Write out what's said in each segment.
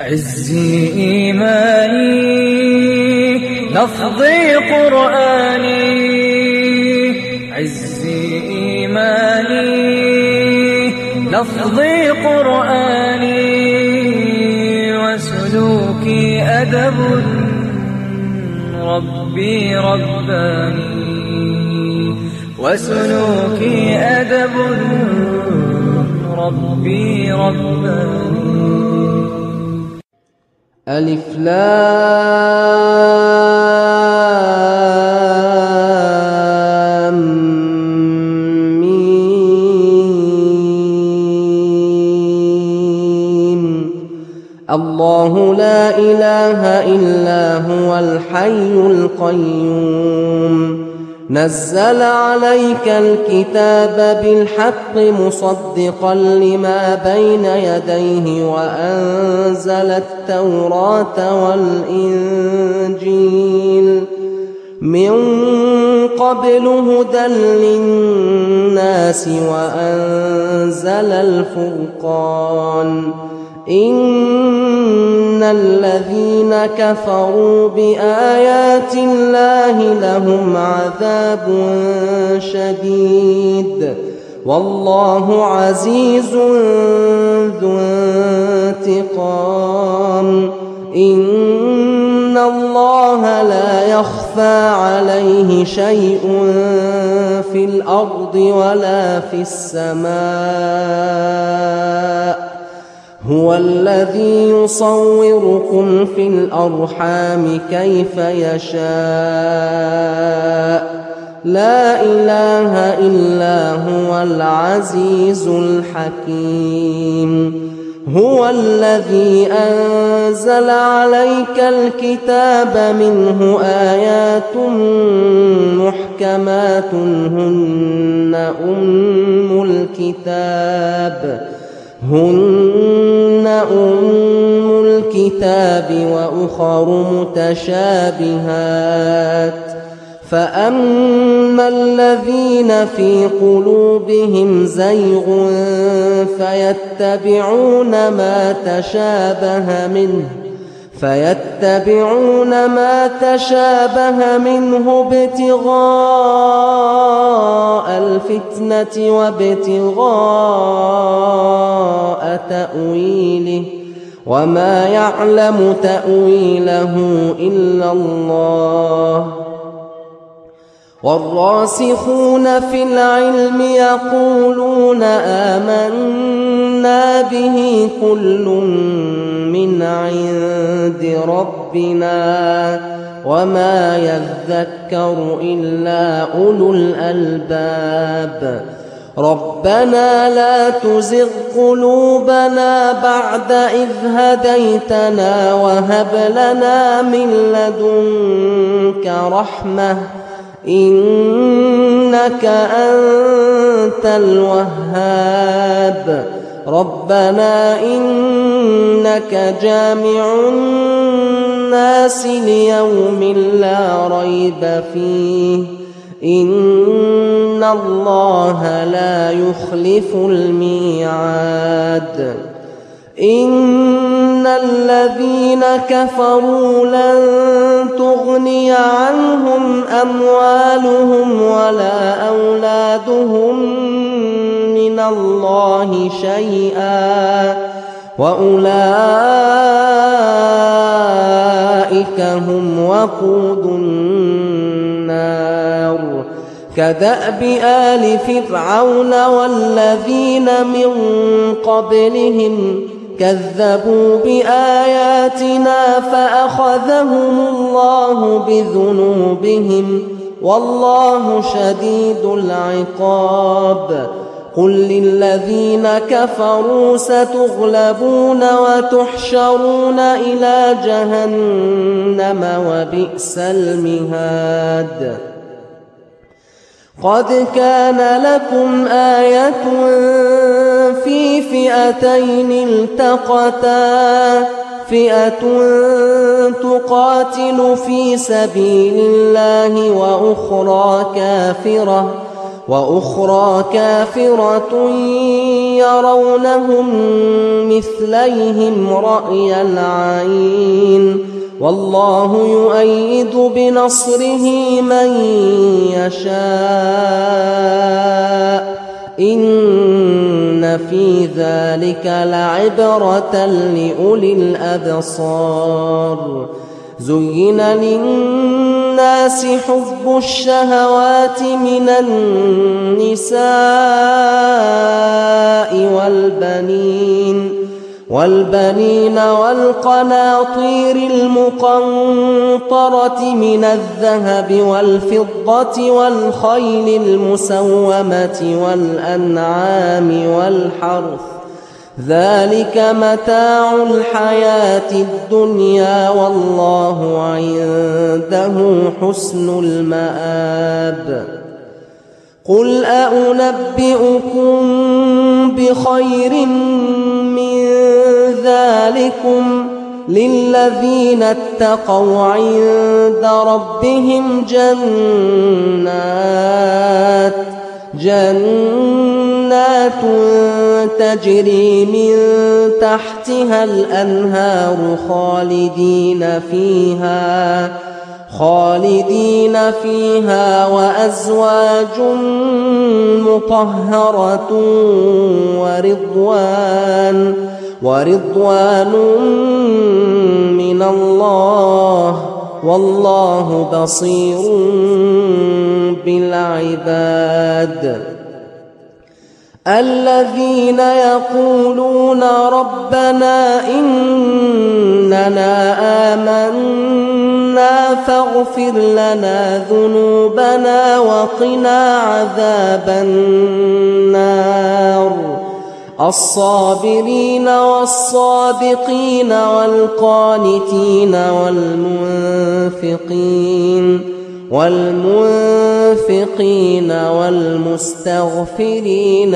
عزي إيماني لفظي قرآني، عزي إيماني لفظي قرآني، وسلوكي أدب ربي رباني، وسلوكي أدب ربي رباني. ألف لام ميم. الله لا إله إلا هو الحي القيوم، نزل عليك الكتاب بالحق مصدقا لما بين يديه، وأنزل التوراة والإنجيل من قبل هدى للناس، وأنزل الفرقان. إن الذين كفروا بآيات الله لهم عذاب شديد، والله عزيز ذو انتقام. إن الله لا يخفى عليه شيء في الأرض ولا في السماء، هو الذي يصوركم في الأرحام كيف يشاء، لا إله إلا هو العزيز الحكيم. هو الذي أنزل عليك الكتاب منه آيات محكمات هن أم الكتاب وأخر متشابهات، فأما الذين في قلوبهم زيغ فيتبعون ما تشابه منه ابتغاء الفتنة وابتغاء تأويله، وما يعلم تأويله إلا الله. والراسخون في العلم يقولون آمنا به كل من عند ربنا، وما يذكر إلا أولو الألباب. ربنا لا تزغ قلوبنا بعد إذ هديتنا، وهب لنا من لدنك رحمة إنك أنت الوهاب. ربنا إنك جامع الناس ليوم لا ريب فيه، إن الله لا يخلف الميعاد. إن الذين كفروا لن تغني عنهم أموالهم ولا أولادهم من الله شيئا، وأولئك هم وقود النار. كدأب آل فرعون والذين من قبلهم كذبوا بآياتنا فأخذهم الله بذنوبهم، والله شديد العقاب. قل للذين كفروا ستغلبون وتحشرون إلى جهنم وبئس المهاد. قد كان لكم آية في فئتين التقتا، فئة تقاتل في سبيل الله وأخرى كافرة، وأخرى كافرة يرونهم مثليهم رأي العين والله يؤيد بنصره من يشاء إن في ذلك لعبرة لأولي الأبصار زين للناس حب الشهوات من النساء والبنين والقناطير المقنطرة من الذهب والفضة والخيل المسومة والأنعام والحرث ذلك متاع الحياة الدنيا والله عنده حسن المآب قل أنبئكم بخير من ذلكم للذين اتقوا عند ربهم جنات تجري من تحتها الأنهار خالدين فيها وأزواج مطهرة ورضوان من الله والله بصير بالعباد الذين يقولون ربنا إننا آمنا فاغفر لنا ذنوبنا وقنا عذاب النار الصابرين والصادقين والقانتين والمنفقين والمستغفرين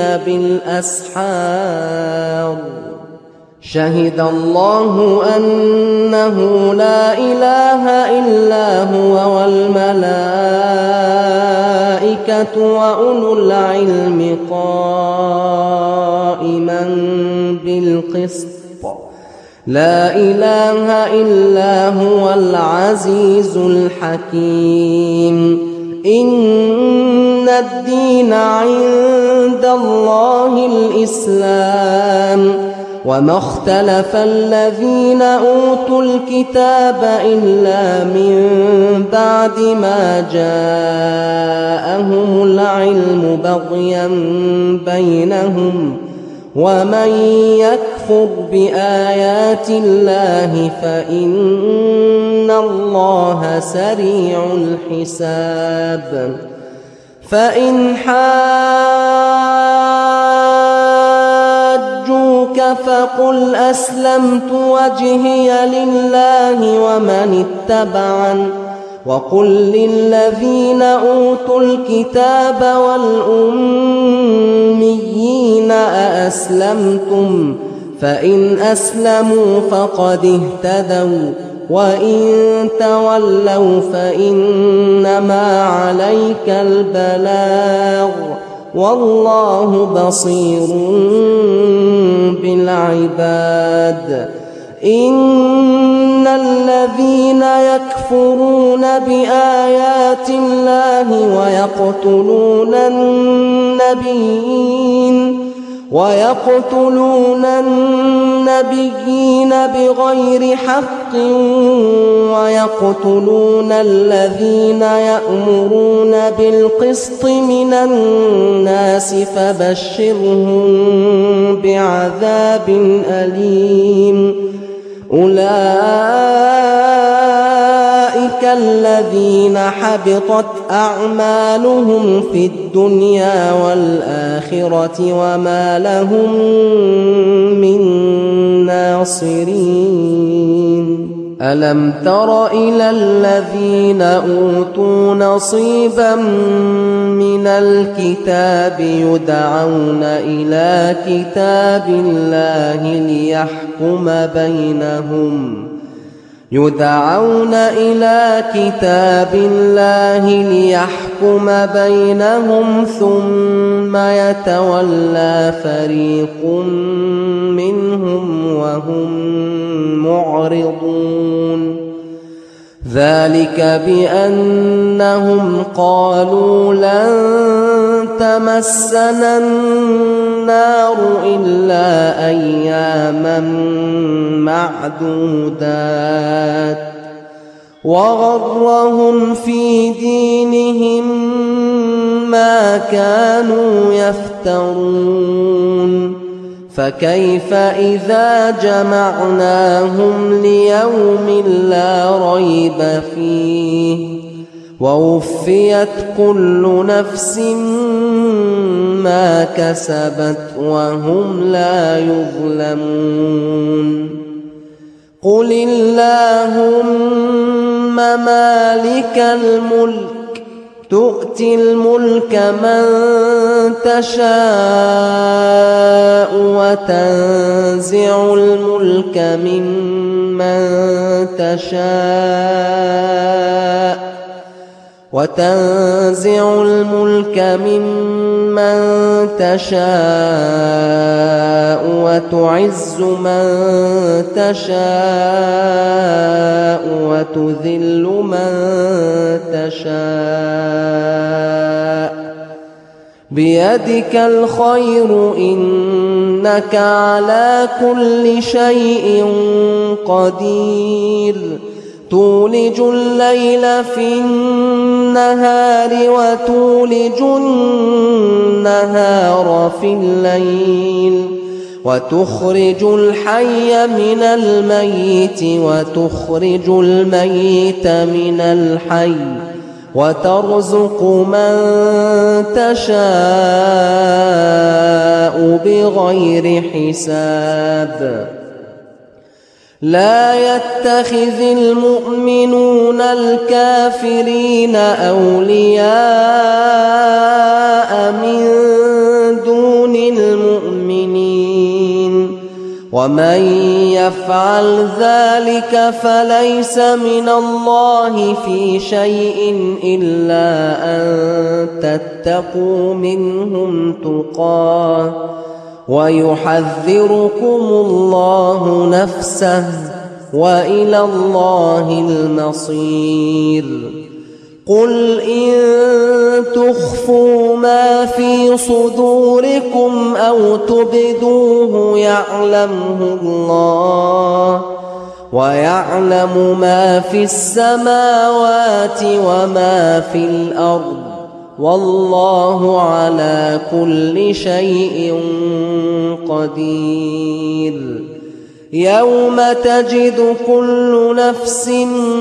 بالأسحار شهد الله أنه لا إله إلا هو والملائكة وأولو العلم قائما بالقسط لا إله إلا هو العزيز الحكيم إن الدين عند الله الإسلام وما اختلف الذين أوتوا الكتاب إلا من بعد ما جاءهم العلم بغيا بينهم ومن يكفر بآيات الله فإن الله سريع الحساب فإن حاجوك فقل أسلمت وجهي لله ومن اتبعن وقل للذين أوتوا الكتاب والأميين أأسلمتم فإن أسلموا فقد اهتدوا وإن تولوا فإنما عليك البلاغ والله بصير بالعباد إن الذين يكفرون بآيات الله ويقتلون النبيين بغير حق ويقتلون الذين يأمرون بالقسط من الناس فبشرهم بعذاب أليم أولئك الذين حبطت أعمالهم في الدنيا والآخرة وما لهم من ناصرين ألم تر إلى الذين أوتوا نصيبا من الكتاب يدعون إلى كتاب الله يدعون إلى كتاب الله ليحكم بينهم ثم يتولى فريق منهم وهم معرضون ذلك بأنهم قالوا لن تمسنا النار إلا أياما معدودات وغرهم في دينهم ما كانوا يفترون فكيف إذا جمعناهم ليوم لا ريب فيه ووفيت كل نفس ما كسبت وهم لا يظلمون قل اللهم مالك الملك تؤتي الملك من تشاء وتنزع الملك ممن تشاء وتعز من تشاء وتذل من تشاء بيدك الخير إنك على كل شيء قدير تولج الليل في النهار وتولج النهار في الليل وتخرج الحي من الميت وتخرج الميت من الحي وترزق من تشاء بغير حساب لا يتخذ المؤمنون الكافرين أولياء من دون المؤمنين ومن يفعل ذلك فليس من الله في شيء إلا أن تتقوا منهم تقاه ويحذركم الله نفسه وإلى الله المصير قل إن تخفوا ما في صدوركم أو تبدوه يعلمه الله ويعلم ما في السماوات وما في الأرض والله على كل شيء قدير يوم تجد كل نفس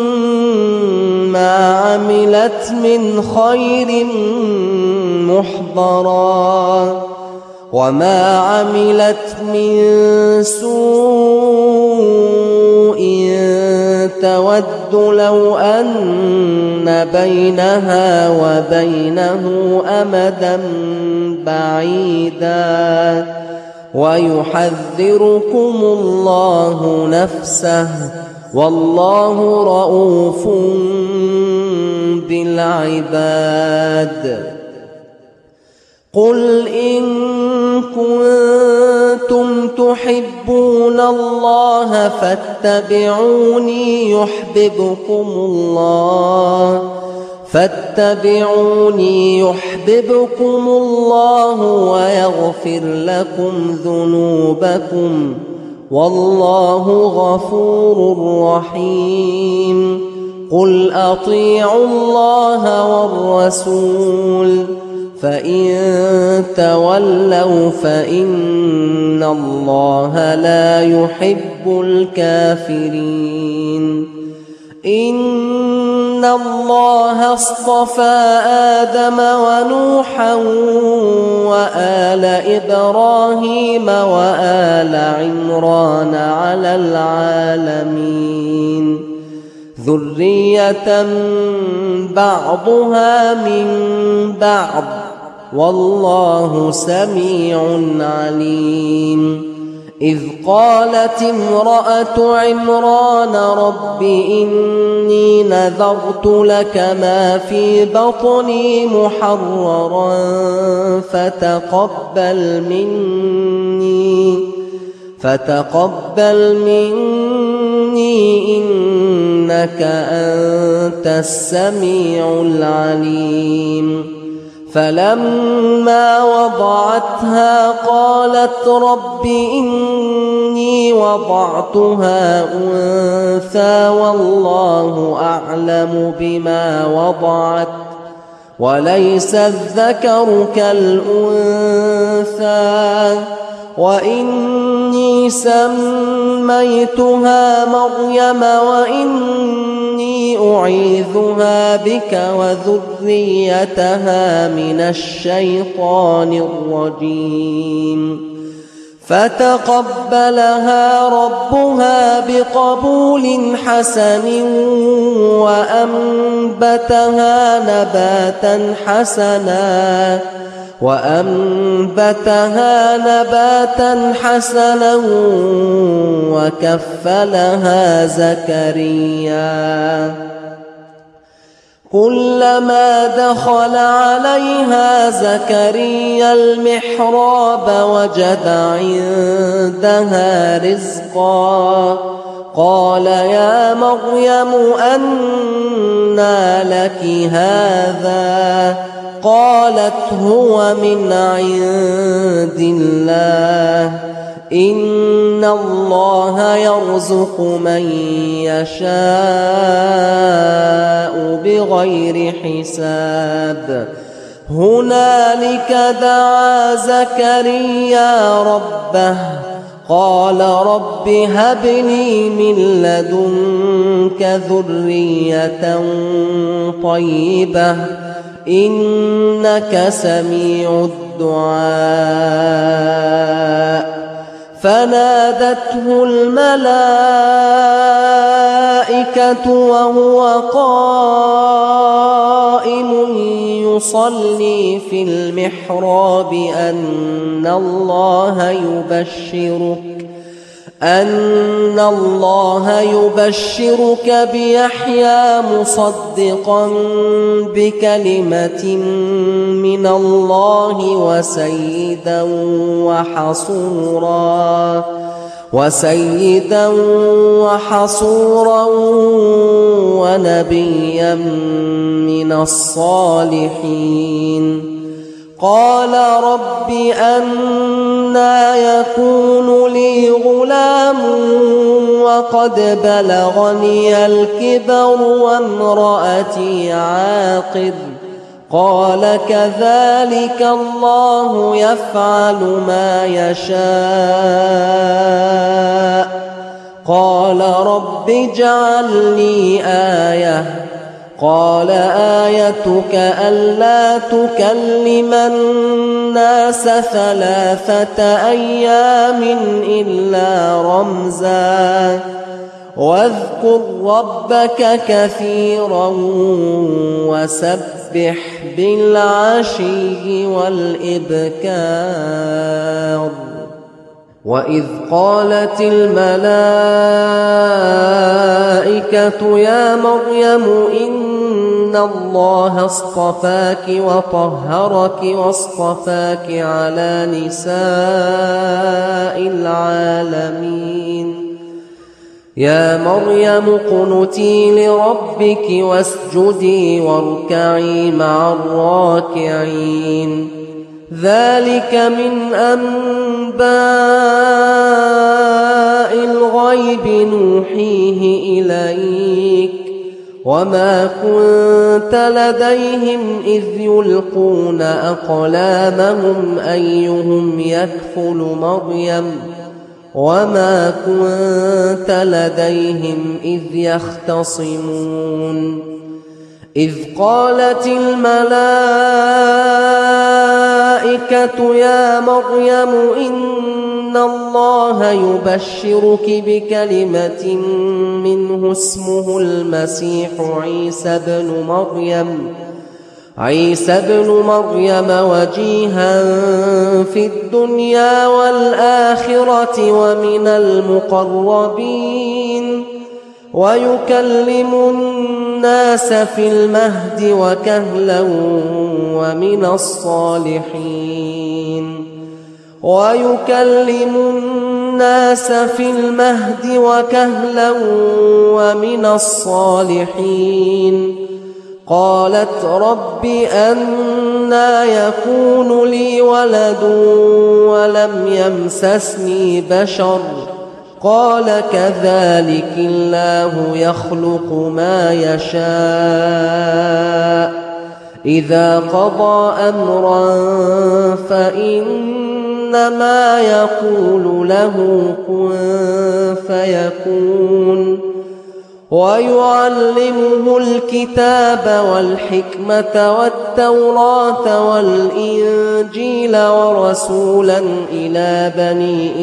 ما عملت من خير محضرا وما عملت من سوء تود لو أن بينها وبينه أمدا بعيدا ويحذركم الله نفسه والله رؤوف بالعباد قل إن كنتم تحبون الله فاتبعوني يحببكم الله ويغفر لكم ذنوبكم والله غفور رحيم قل أطيعوا الله والرسول فإن تولوا فإن الله لا يحب الكافرين إن الله اصطفى آدم ونوحا وآل إبراهيم وآل عمران على العالمين ذرية بعضها من بعض والله سميع عليم إذ قالت امرأة عمران رب إني نذرت لك ما في بطني محررا فتقبل مني إنك أنت السميع العليم فلما وضعتها قالت رب إني وضعتها أنثى والله أعلم بما وضعت وليس الذكر كالأنثى وإني سميتها مريم وإني أعيذها بك وذريتها من الشيطان الرجيم فتقبلها ربها بقبول حسن وأنبتها نباتا حسنا وكفلها زكريا كلما دخل عليها زكريا المحراب وجد عندها رزقا قال يا مريم أنى لك هذا قالت هو من عند الله إن الله يرزق من يشاء بغير حساب هنالك دعا زكريا ربه قال رب هب لي من لدنك ذرية طيبة إنك سميع الدعاء فنادته الملائكة وهو قائم يصلي في المحراب أن الله يبشرك بيحيى مصدقا بكلمة من الله وسيدا وحصورا ونبيا من الصالحين قال رب أنى يكون لي غلام وقد بلغني الكبر وامرأتي عاقر قال كذلك الله يفعل ما يشاء قال رب اجعل لي آية قال آيتك ألا تكلم الناس 3 أيام إلا رمزا واذكر ربك كثيرا وسبح بالعشي والإبكار وإذ قالت الملائكة يا مريم إن الله اصطفاك وطهرك واصطفاك على نساء العالمين يا مريم اقنتي لربك واسجدي واركعي مع الراكعين ذلك من أنباء الغيب نوحيه إليك وما كنت لديهم إذ يلقون أقلامهم أيهم يكفل مريم وما كنت لديهم إذ يختصمون إذ قالت الملائكة يا مريم إن الله يبشرك بكلمة منه اسمه المسيح عيسى ابن مريم عيسى ابن مريم وجيها في الدنيا والآخرة ومن المقربين ويكلم الناس في المهد وكهلا ومن الصالحين ويكلم الناس في المهد وكهلا ومن الصالحين قالت رب أنى يكون لي ولد ولم يمسسني بشر قال كذلك الله يخلق ما يشاء إذا قضى أمرا فإنما يقول له كن فيكون ويعلمه الكتاب والحكمة والتوراة والإنجيل ورسولا إلى بني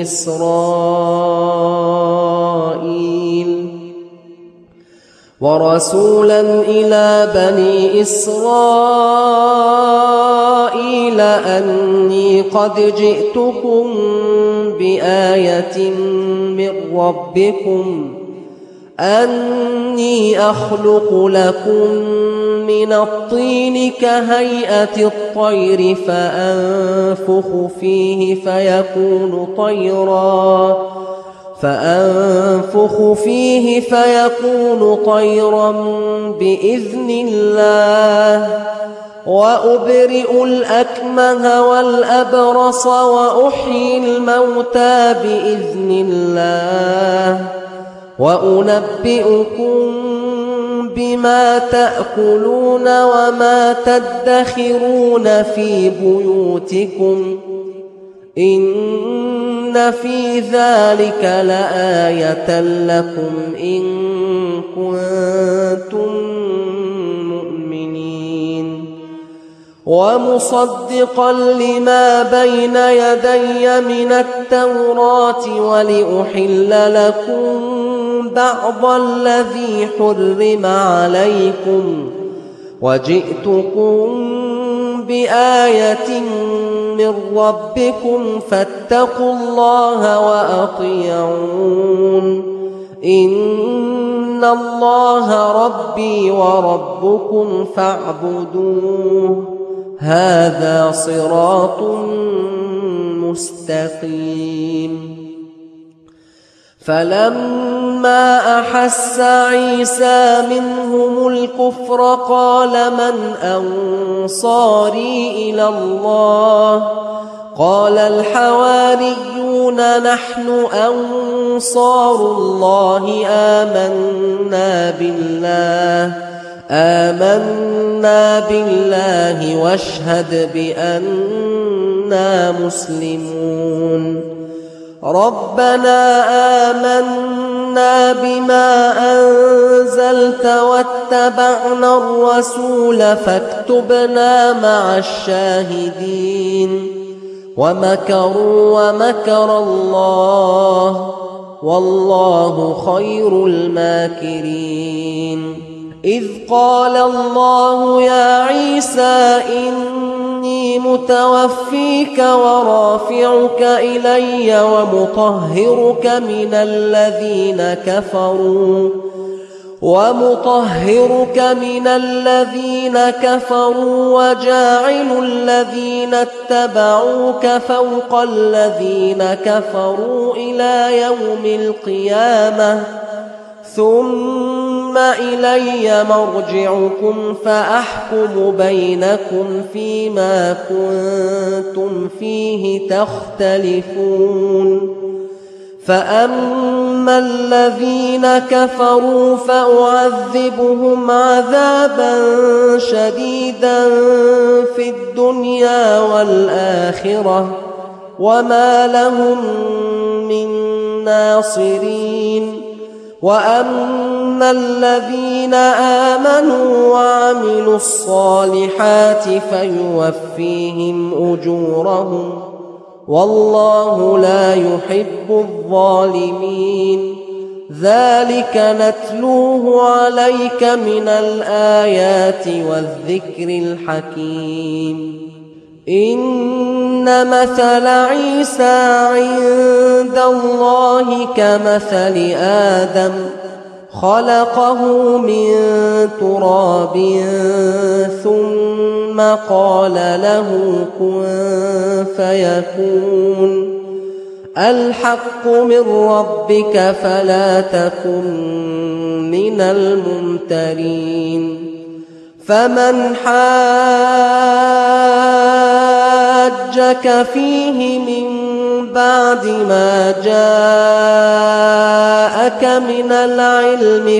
إسرائيل أني قد جئتكم بآية من ربكم أني أخلق لكم من الطين كهيئة الطير فأنفخ فيه فيكون طيرا بإذن الله وأبرئ الأكمه والأبرص وأحيي الموتى بإذن الله وأنبئكم بما تأكلون وما تدخرون في بيوتكم إن في ذلك لآية لكم إن كنتم مؤمنين ومصدقا لما بين يدي من التوراة ولأحل لكم بعض الذي حرم عليكم وجئتكم بآية من ربكم فاتقوا الله وأطيعون إن الله ربي وربكم فاعبدوه هذا صراط مستقيم فلما أحس عيسى منهم الكفر قال من أنصاري إلى الله قال الحواريون نحن أنصار الله آمنا بالله واشهد بأننا مسلمون ربنا آمنا بما أنزلت واتبعنا الرسول فاكتبنا مع الشاهدين ومكروا ومكر الله والله خير الماكرين إذ قال الله يا عيسى إني متوفيك ورافعك إلي ومطهرك من الذين كفروا وجاعل الذين اتبعوك فوق الذين كفروا إلى يوم القيامة ثم إلي مرجعكم فأحكم بينكم فيما كنتم فيه تختلفون فأما الذين كفروا فأعذبهم عذابا شديدا في الدنيا والآخرة وما لهم من ناصرين وأما الذين آمنوا وعملوا الصالحات فيوفيهم أجورهم والله لا يحب الظالمين ذلك نتلوه عليك من الآيات والذكر الحكيم إن مثل عيسى عند الله كمثل آدم خلقه من تراب ثم قال له كن فيكون الحق من ربك فلا تكن من الممترين فمن حاجك فيه من بعد ما جاءك من العلم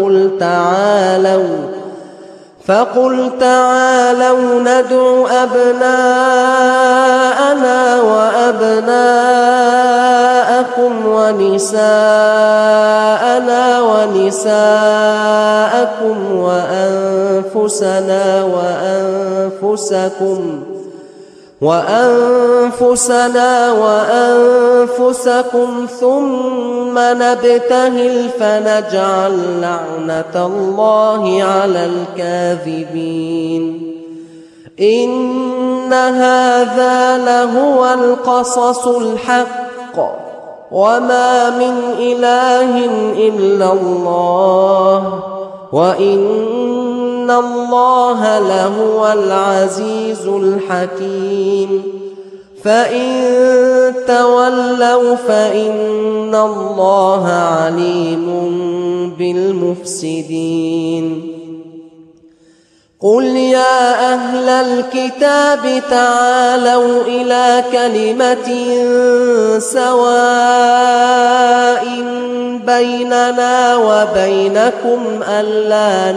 فقل تعالوا ندع أبناءنا وأبناءكم ونساءنا ونساءكم وأنفسنا وأنفسكم ثم نبتهل فنجعل لعنة الله على الكاذبين إن هذا لهو القصص الحق وما من إله إلا الله وإن الله لهو العزيز الحكيم فإن تولوا فإن الله عليم بالمفسدين قل يا أهل الكتاب تعالوا إلى كلمة سواء بيننا وبينكم ألا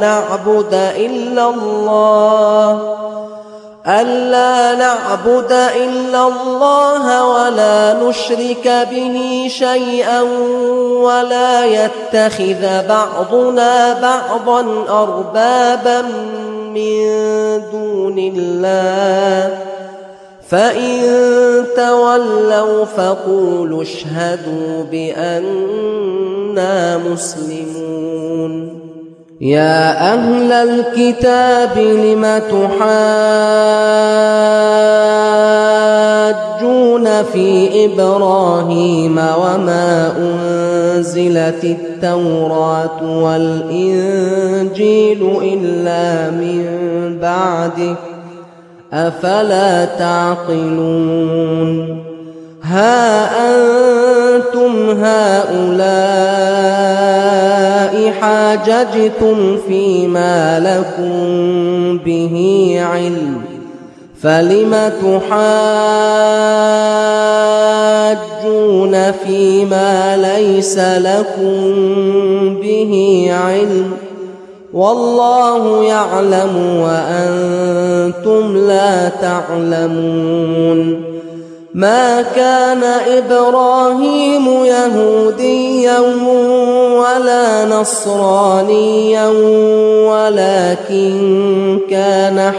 نعبد إلا الله ولا نشرك به شيئا ولا يتخذ بعضنا بعضا أربابا من دون الله فإن تولوا فقولوا اشهدوا بأننا مسلمون يا أهل الكتاب لم تحاجون في إبراهيم وما أنزلت التوراة والإنجيل إلا من بعده أفلا تعقلون ها أنتم هؤلاء حاججتم فيما لكم به علم فلم تحاجون فيما ليس لكم به علم والله يعلم وأنتم لا تعلمون ما كان إبراهيم يهوديا ولا نصرانيا ولكن كان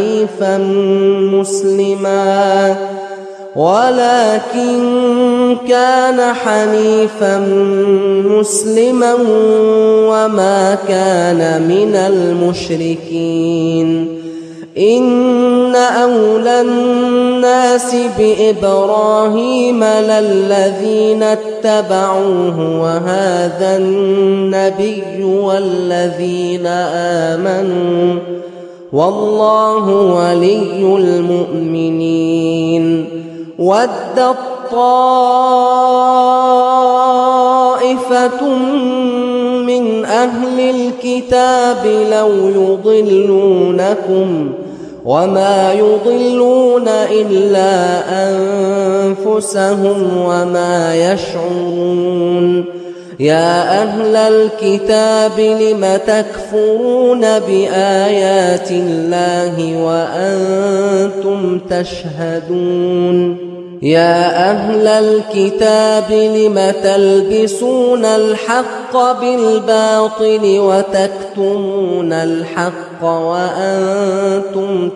حنيفا مسلما وما كان من المشركين إن أولى الناس بإبراهيم للذين اتبعوه وهذا النبي والذين آمنوا والله ولي المؤمنين ودت طائفة من أهل الكتاب لو يضلونكم وما يضلون إلا أنفسهم وما يشعرون يا أهل الكتاب لم تكفرون بآيات الله وأنتم تشهدون يا أهل الكتاب لم تلبسون الحق بالباطل وتكتمون الحق وأنتم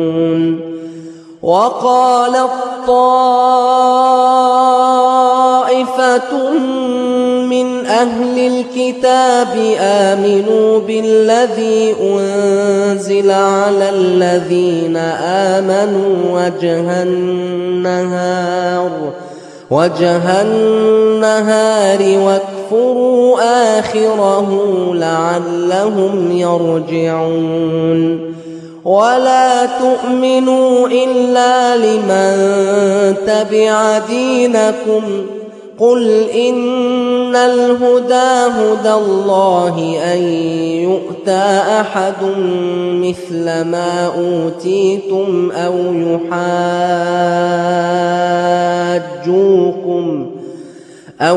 تعلمون وقالت طائفة طائفة من أهل الكتاب آمنوا بالذي أنزل على الذين آمنوا وجه النهار واكفروا آخره لعلهم يرجعون ولا تؤمنوا إلا لمن تبع دينكم قل إن الهدى هدى الله أن يؤتى أحد مثل ما أوتيتم أو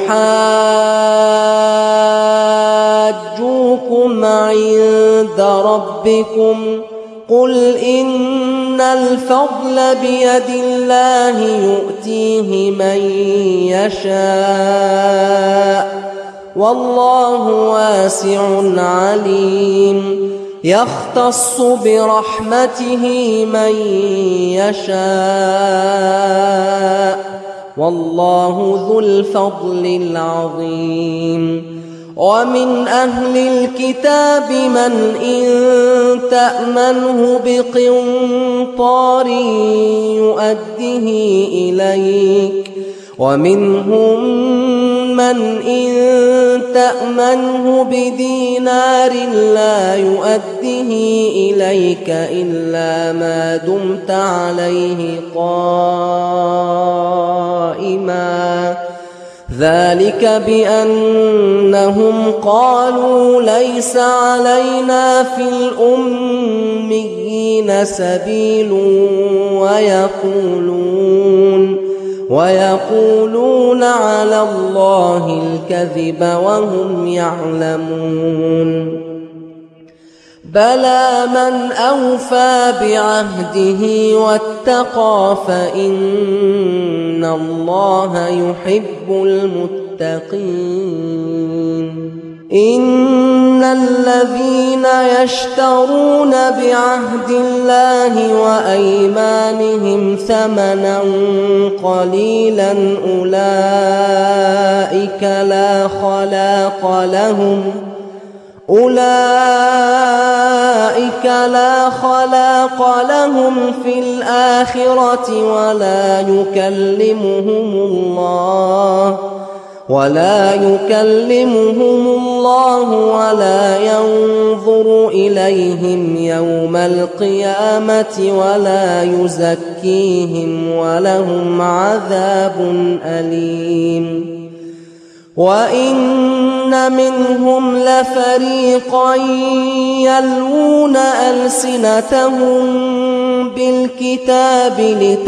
يحاجوكم عند ربكم قل إن الفضل بيد الله يؤتيه من يشاء والله واسع عليم يختص برحمته من يشاء والله ذو الفضل العظيم ومن أهل الكتاب من إن تأمنه بقنطار يؤده إليك ومنهم من إن تأمنه بدينار لا يؤده إليك إلا ما دمت عليه قائما ذلك بأنهم قالوا ليس علينا في الأميين سبيل ويقولون على الله الكذب وهم يعلمون بلى من أوفى بعهده واتقى فإن الله يحب المتقين إن الذين يشترون بعهد الله وأيمانهم ثمنا قليلا أولئك لا خلاق لهم في الآخرة ولا يكلمهم الله ولا ينظر إليهم يوم القيامة ولا يزكيهم ولهم عذاب أليم وإن منهم لفريقا يلوون ألسنتهم بالكتاب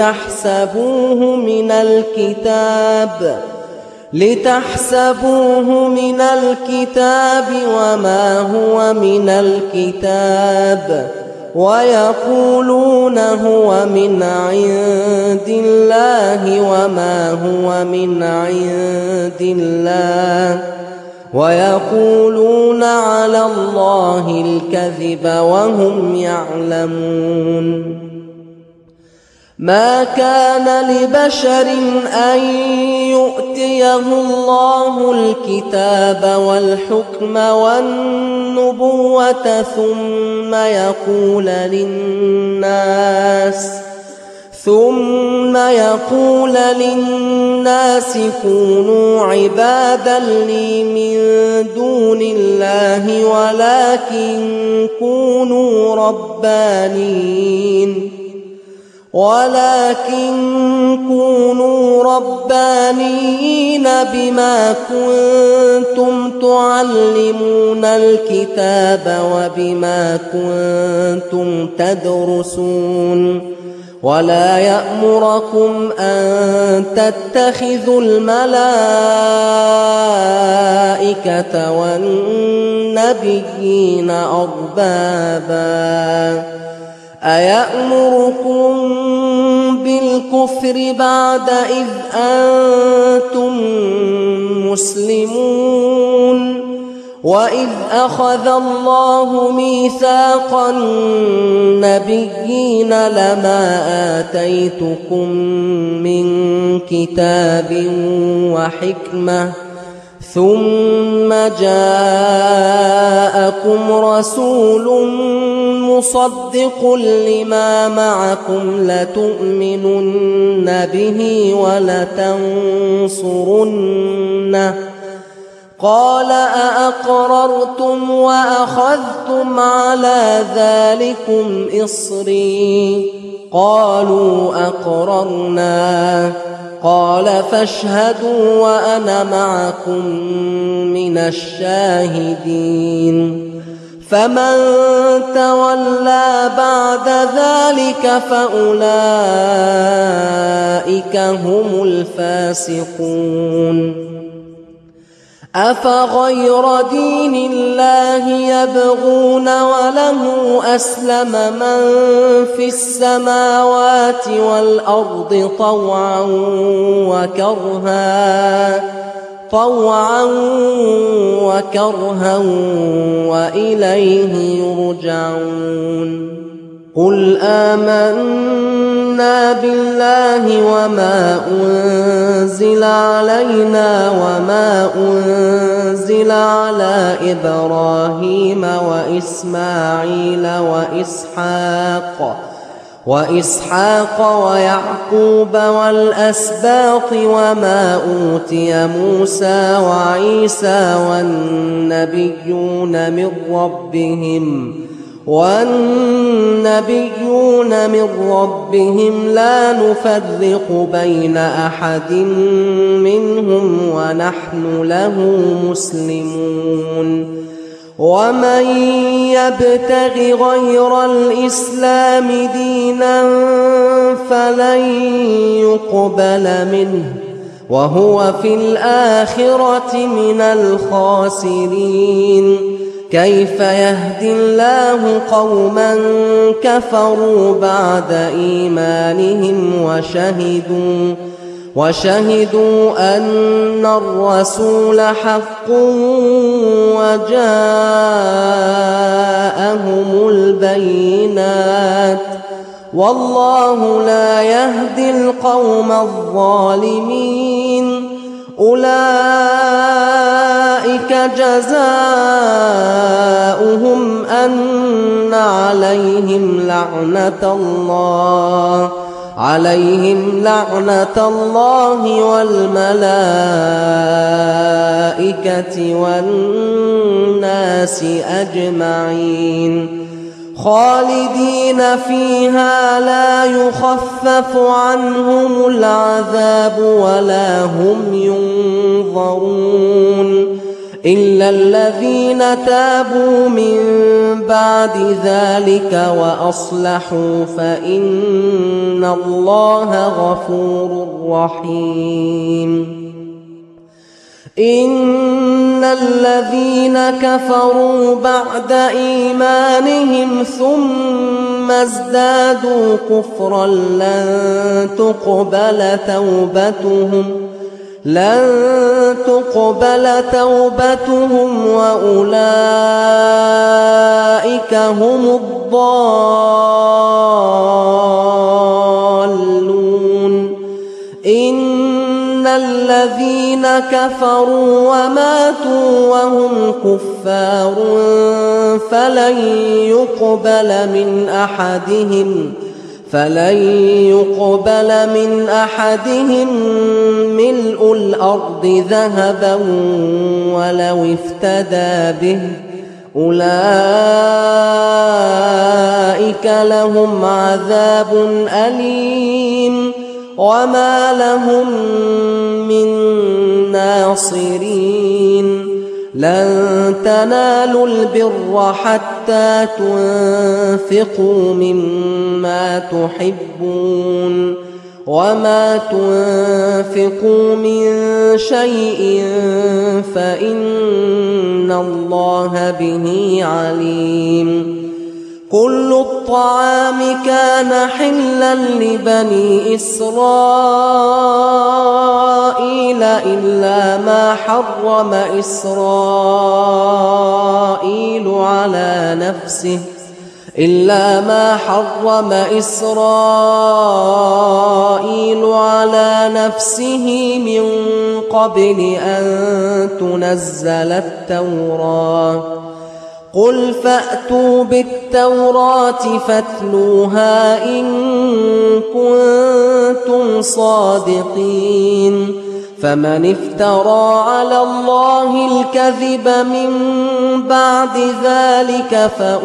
لتحسبوه من الكتاب وما هو من الكتاب ويقولون هو من عند الله وما هو من عند الله ويقولون على الله الكذب وهم يعلمون ما كان لبشر أن يؤتيه الله الكتاب والحكم والنبوة ثم يقول للناس كونوا عبادا لي من دون الله ولكن كونوا ربانيين بما كنتم تعلمون الكتاب وبما كنتم تدرسون ولا يأمركم أن تتخذوا الملائكة والنبيين أربابا أيأمركم بالكفر بعد إذ أنتم مسلمون وإذ أخذ الله ميثاق النبيين لما آتيتكم من كتاب وحكمة ثم جاءكم رسول مصدق لما معكم لتؤمنن به ولتنصرنه قال أأقررتم وأخذتم على ذلكم إصري قالوا أقررنا قال فاشهدوا وأنا معكم من الشاهدين فمن تولى بعد ذلك فأولئك هم الفاسقون أفغير دين الله يبغون وله أسلم من في السماوات والأرض طوعا وكرها وإليه يرجعون قل آمنا بالله وما أنزل علينا وما أنزل على إبراهيم وإسماعيل وإسحاق ويعقوب والأسباط وما أوتي موسى وعيسى والنبيون من ربهم لا نفرق بين أحد منهم ونحن له مسلمون ومن يبتغ غير الإسلام دينا فلن يقبل منه وهو في الآخرة من الخاسرين كيف يهدي الله قوما كفروا بعد إيمانهم وشهدوا أن الرسول حق وجاءهم البينات والله لا يهدي القوم الظالمين أولئك جزاؤهم أن عليهم لعنة الله والملائكة والناس أجمعين خالدين فيها لا يخفف عنهم العذاب ولا هم ينظرون إلا الذين تابوا من بعد ذلك وأصلحوا فإن الله غفور رحيم إن الذين كفروا بعد إيمانهم ثم ازدادوا كفرا لن تقبل توبتهم وأولئك هم الضالون إن الذين كفروا وماتوا وهم كفار فلن يقبل من أحدهم ملء الأرض ذهبا ولو افتدى به أولئك لهم عذاب أليم وما لهم من ناصرين لن تنالوا البر حتى تنفقوا مما تحبون وما تنفقوا من شيء فإن الله به عليم كل الطعام كان حلا لبني إسرائيل إلا ما حرم إسرائيل إلا ما حرم إسرائيل على نفسه من قبل أن تنزل التوراة قل فأتوا بالتوراة فاتلوها إن كنتم صادقين فمن افترى على الله الكذب من بعد ذلك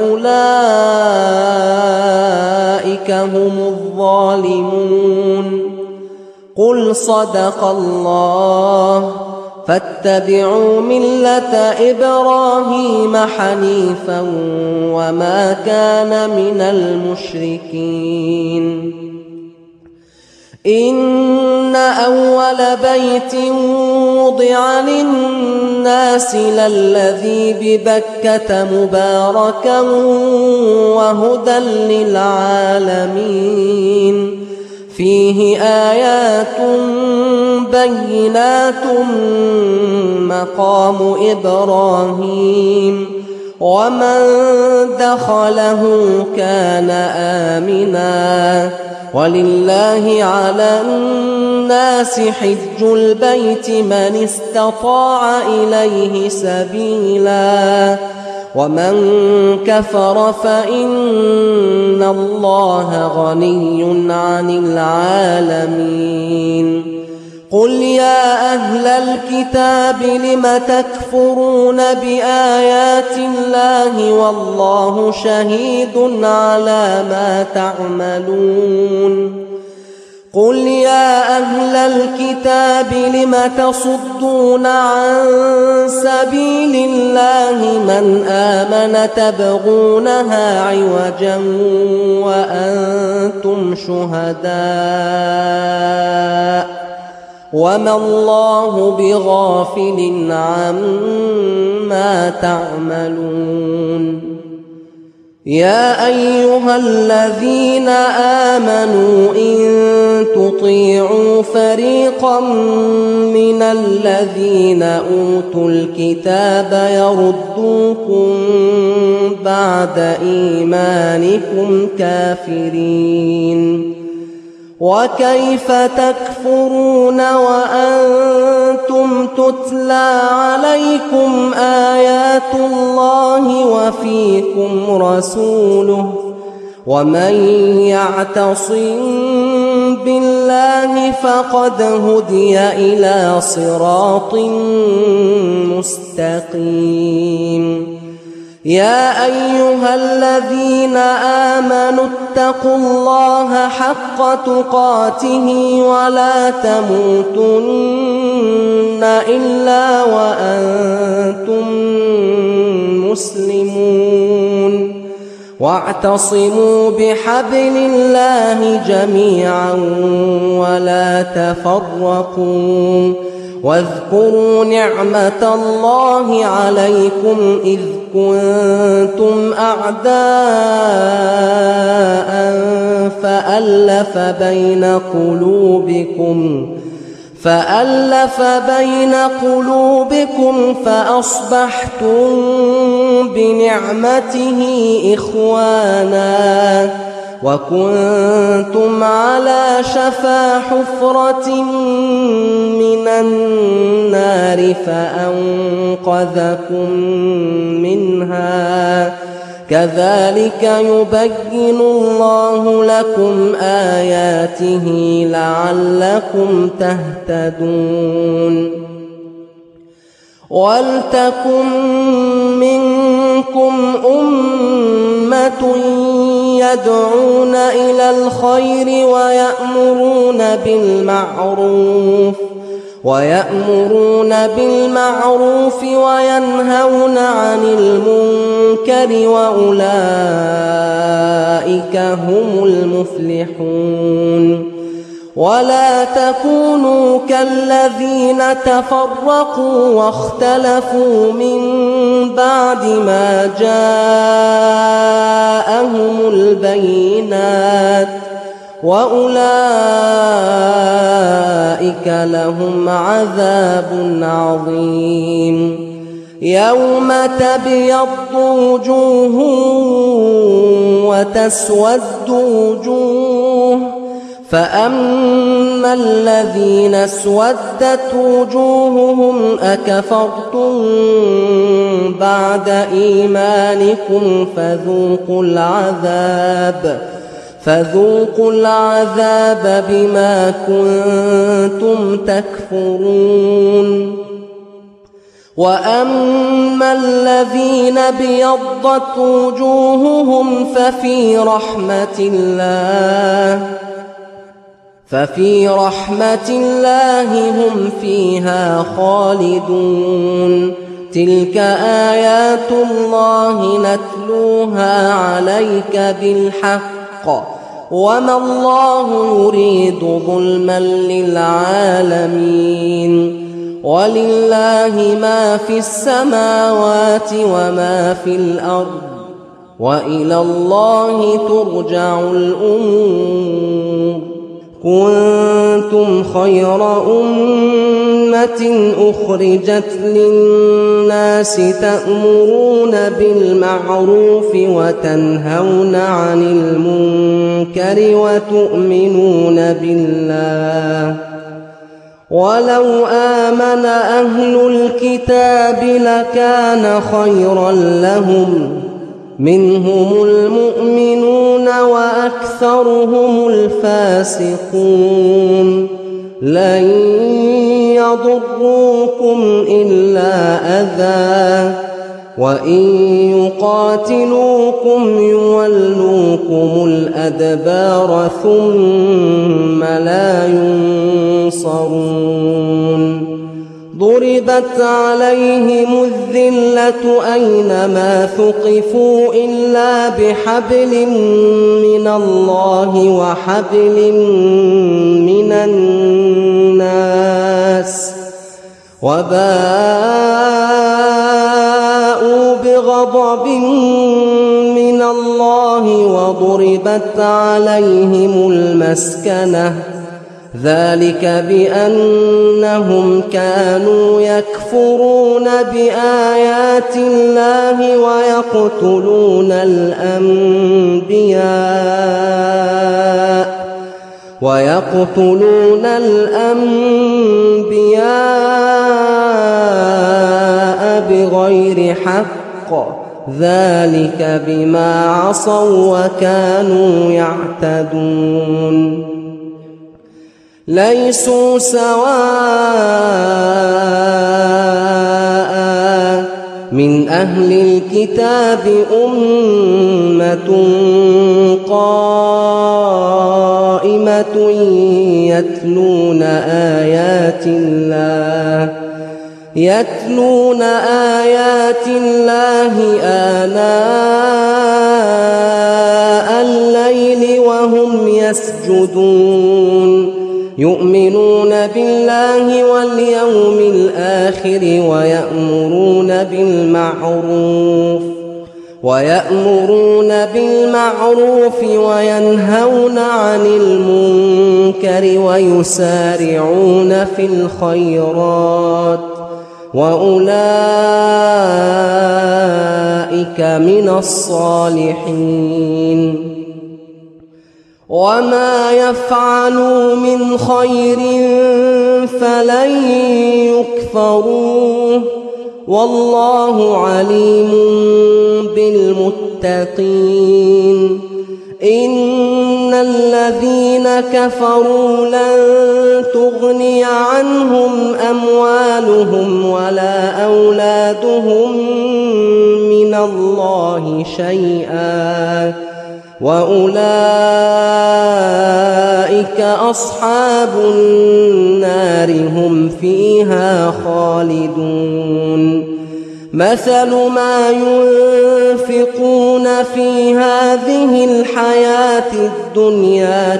فأولئك هم الظالمون قل صدق الله فاتبعوا ملة إبراهيم حنيفا وما كان من المشركين إن أول بيت وضع للناس للذي ببكة مباركا وهدى للعالمين فيه آيات بينات مقام إبراهيم ومن دخله كان آمنا ولله على الناس حج البيت من استطاع إليه سبيلا ومن كفر فإن الله غني عن العالمين قل يا أهل الكتاب لم تكفرون بآيات الله والله شهيد على ما تعملون قل يا أهل الكتاب لم تصدون عن سبيل الله من آمن تبغونها عوجا وأنتم شهداء وما الله بغافل عما تعملون يا أيها الذين آمنوا إن تطيعوا فريقا من الذين أوتوا الكتاب يردوكم بعد إيمانكم كافرين وكيف تكفرون وأنتم تتلى عليكم آيات الله وفيكم رسوله ومن يعتصم بالله فقد هدي إلى صراط مستقيم يا أيها الذين آمنوا اتقوا الله حق تقاته ولا تموتن إلا وأنتم مسلمون واعتصموا بحبل الله جميعا ولا تفرقوا واذكروا نعمة الله عليكم إذ كنتم أعداء فألف بين قلوبكم فأصبحتم بنعمته إخوانا وكنتم على شفا حفرة من النار فأنقذكم منها كذلك يبين الله لكم آياته لعلكم تهتدون ولتكن منكم أمة يدعون إلى الخير ويأمرون بالمعروف وينهون عن المنكر وأولئك هم المفلحون ولا تكونوا كالذين تفرقوا واختلفوا من بعد ما جاءهم البينات وأولئك لهم عذاب عظيم يوم تبيض وجوه وتسود وجوه، فأما الذين اسودت وجوههم أكفرتم بعد إيمانكم فذوقوا العذاب بما كنتم تكفرون. وأما الذين ابيضت وجوههم ففي رحمة الله هم فيها خالدون. تلك آيات الله نتلوها عليك بالحق، وما الله يريد ظلما للعالمين. ولله ما في السماوات وما في الأرض، وإلى الله ترجع الأمور. كنتم خير أمة أخرجت للناس تأمرون بالمعروف وتنهون عن المنكر وتؤمنون بالله. ولو آمن أهل الكتاب لكان خيرا لهم، منهم المؤمنون وأكثرهم الفاسقون. لن يضروكم إلا أذى، وإن يقاتلوكم يولوكم الأدبار ثم لا ينصرون. ضربت عليهم الذلة أينما ثقفوا إلا بحبل من الله وحبل من الناس، وباءوا بغضب من الله وضربت عليهم المسكنة، ذلك بأنهم كانوا يكفرون بآيات الله ويقتلون الأنبياء بغير حق، ذلك بما عصوا وكانوا يعتدون. ليسوا سواء من أهل الكتاب أمة قائمة يتلون آيات الله آناء الليل وهم يسجدون، يؤمنون بالله واليوم الآخر ويأمرون بالمعروف وينهون عن المنكر ويسارعون في الخيرات، وأولئك من الصالحين. وما يفعلوا من خير فلن يكفروه، والله عليم بالمتقين. إن الذين كفروا لن تغني عنهم أموالهم ولا أولادهم من الله شيئا، وأولئك أصحاب النار هم فيها خالدون. مثل ما ينفقون في هذه الحياة الدنيا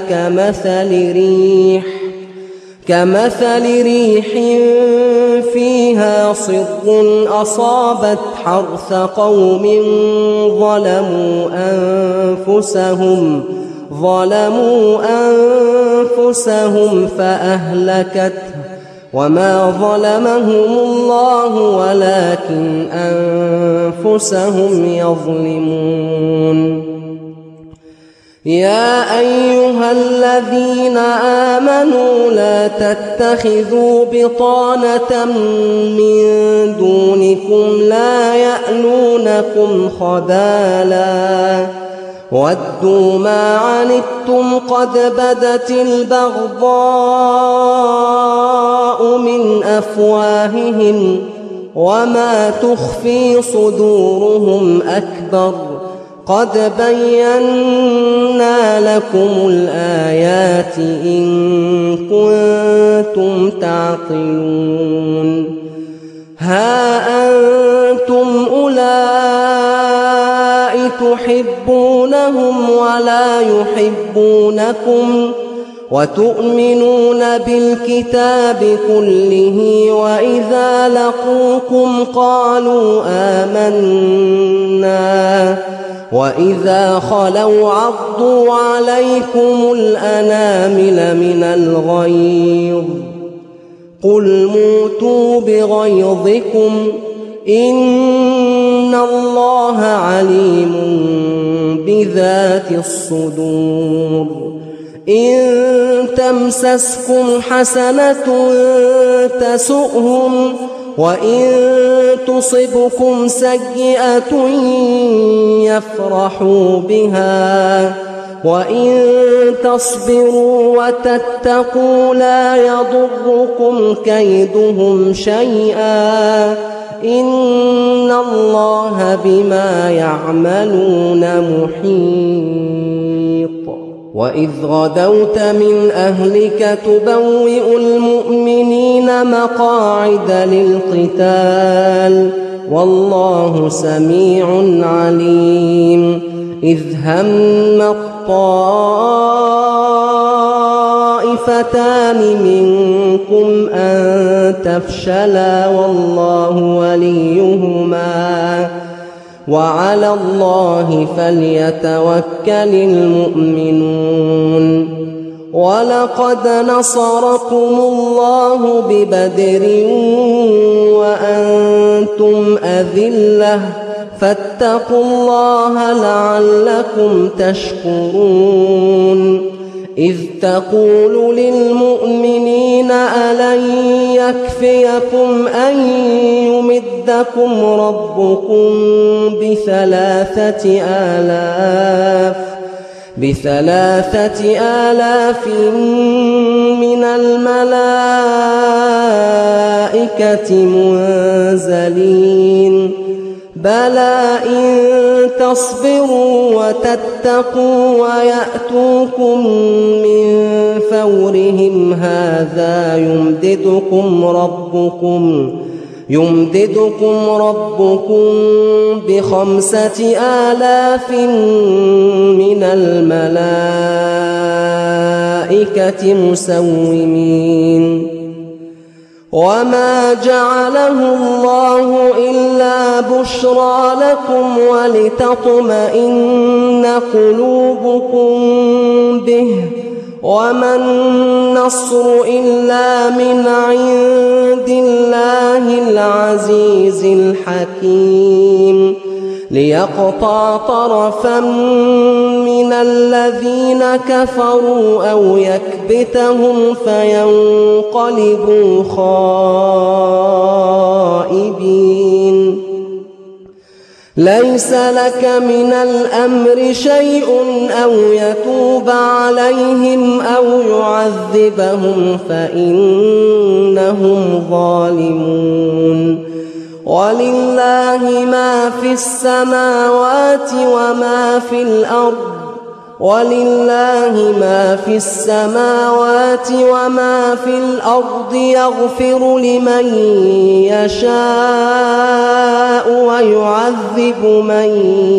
كمثل ريح فيها صر أصابت حرث قوم ظلموا أنفسهم فأهلكته، وما ظلمهم الله ولكن أنفسهم يظلمون. يا أيها الذين آمنوا لا تتخذوا بطانة من دونكم لا يألونكم خبالا ودوا ما عنتم قد بدت البغضاء من أفواههم وما تخفي صدورهم أكبر قد بينا لكم الآيات إن كنتم تعقلون. ها أنتم أولئك تحبونهم ولا يحبونكم وتؤمنون بالكتاب كله وإذا لقوكم قالوا آمنا وإذا خلوا عضوا عليكم الأنامل من الغيظ قل موتوا بغيظكم إن الله عليم بذات الصدور. إن تمسسكم حسنة تسؤهم وإن تصبكم سيئة يفرحوا بها وإن تصبروا وتتقوا لا يضركم كيدهم شيئا إن الله بما يعملون محيط. وإذ غدوت من أهلك تبوئ المؤمنين مقاعد للقتال والله سميع عليم. إذ هم الطائفتان منكم أن تفشلا والله وليهما وعلى الله فليتوكل المؤمنون. ولقد نصركم الله ببدر وأنتم أذلة فاتقوا الله لعلكم تشكرون. إذ تقول للمؤمنين ألن يكفيكم أن يمدكم ربكم بثلاثة آلاف من الملائكة منزلين بلى إن تصبروا وتتقوا ويأتوكم من فورهم هذا يمددكم ربكم ب5,000 من الملائكة مسومين. وما جعله الله إلا بشرى لكم ولتطمئن قلوبكم به وما النصر إلا من عند الله العزيز الحكيم ليقطع طرفا من الذين كفروا أو يكبتهم فينقلبوا خائبين. ليس لك من الأمر شيء أو يتوب عليهم أو يعذبهم فإنهم ظالمون. ولله ما في السماوات وما في الأرض يغفر لمن يشاء ويعذب من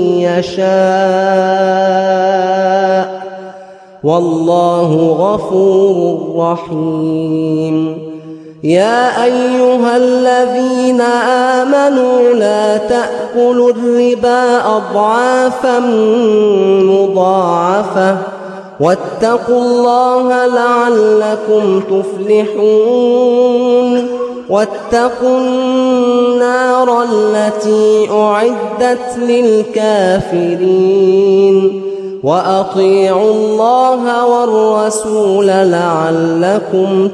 يشاء والله غفور رحيم. يا أيها الذين آمنوا لا تأكلوا الربا أضعافا مضاعفة واتقوا الله لعلكم تفلحون واتقوا النار التي أعدت للكافرين وأطيعوا الله والرسول لعلكم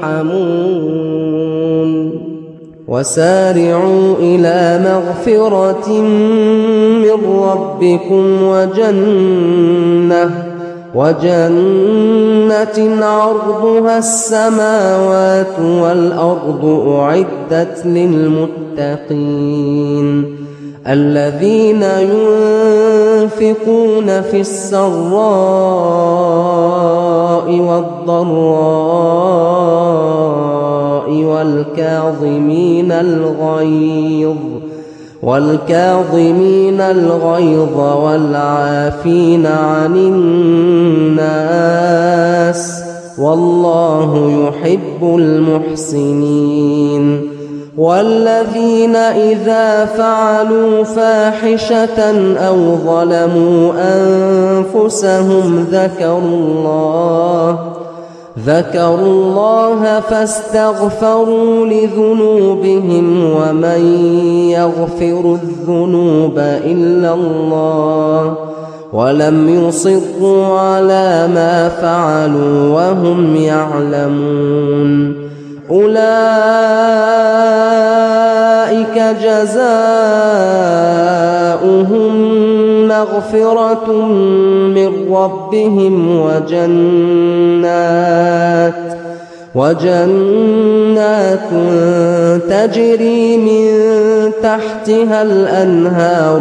ترحمون وسارعوا إلى مغفرة من ربكم وجنة عرضها السماوات والأرض أعدت للمتقين الذين ينفقون في السراء والضراء والكاظمين الغيظ والعافين عن الناس والله يحب المحسنين والذين إذا فعلوا فاحشة أو ظلموا أنفسهم ذكروا الله فاستغفروا لذنوبهم ومن يغفر الذنوب إلا الله ولم يصروا على ما فعلوا وهم يعلمون أولئك جزاؤهم مغفرة من ربهم وجنات تجري من تحتها الأنهار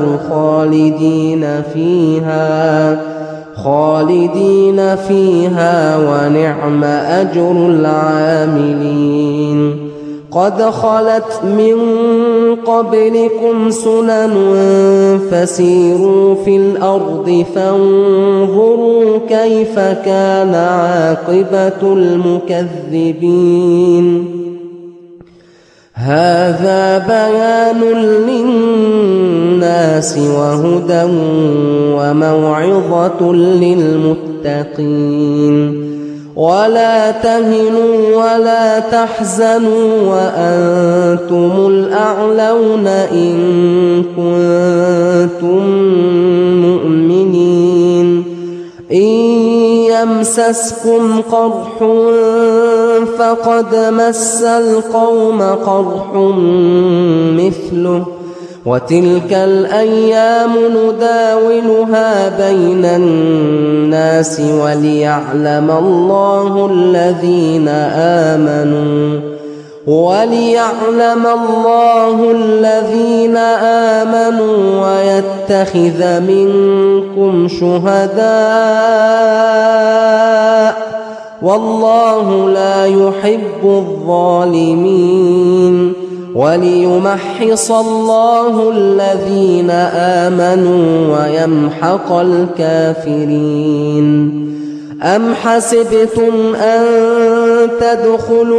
خالدين فيها ونعم أجر العاملين قد خلت من قبلكم سنن فسيروا في الأرض فانظروا كيف كان عاقبة المكذبين هذا بيان للناس وهدى وموعظة للمتقين ولا تهنوا ولا تحزنوا وأنتم الأعلون إن كنتم مؤمنين إن يمسسكم قرح فقد مس القوم قرح مثله وتلك الأيام نداولها بين الناس وليعلم الله الذين آمنوا ويتخذ منكم شهداء والله لا يحب الظالمين وليمحص الله الذين آمنوا ويمحق الكافرين أم حسبتم أن تدخلوا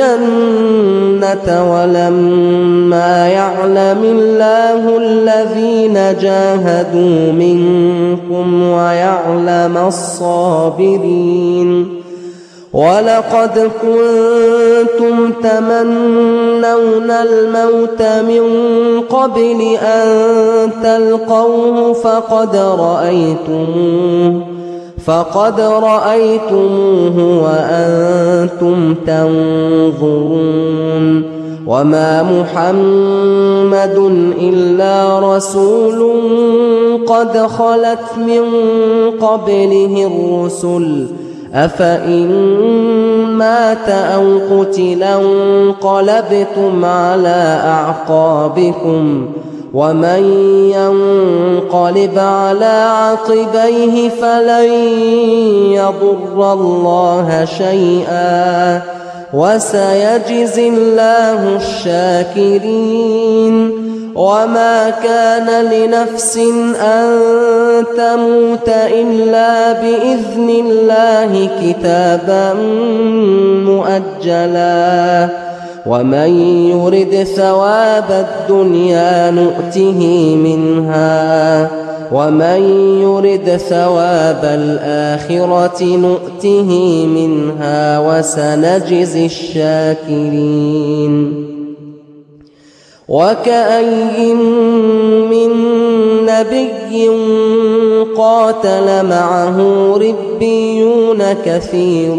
الجنة ولما يعلم الله الذين جاهدوا منكم ويعلم الصابرين ولقد كنتم تمنون الموت من قبل أن تلقوه فقد رأيتموه وأنتم تنظرون وما محمد إلا رسول قد خلت من قبله الرسل أفإن مات أو قتل انقلبتم على أعقابكم ومن ينقلب على عقبيه فلن يضر الله شيئا وسيجزي الله الشاكرين وما كان لنفس أن تموت إلا بإذن الله كتابا مؤجلا ومن يرد ثواب الدنيا نؤته منها ومن يرد ثواب الآخرة نؤته منها وسنجزي الشاكرين. وكأي من نبي قاتل معه ربيون كثير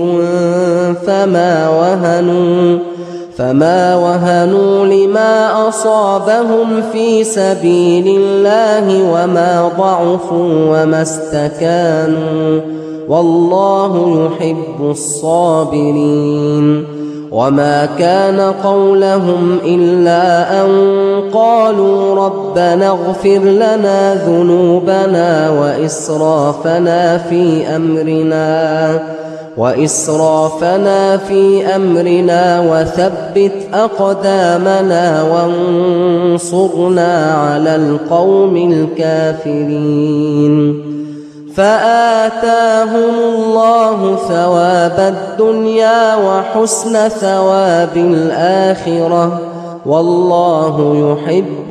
فما وهنوا لما أصابهم في سبيل الله وما ضعفوا وما استكانوا والله يحب الصابرين. وما كان قولهم إلا أن قالوا ربنا اغفر لنا ذنوبنا وإسرافنا في أمرنا وثبت أقدامنا وانصرنا على القوم الكافرين. فآتاهم الله ثواب الدنيا وحسن ثواب الآخرة والله يحب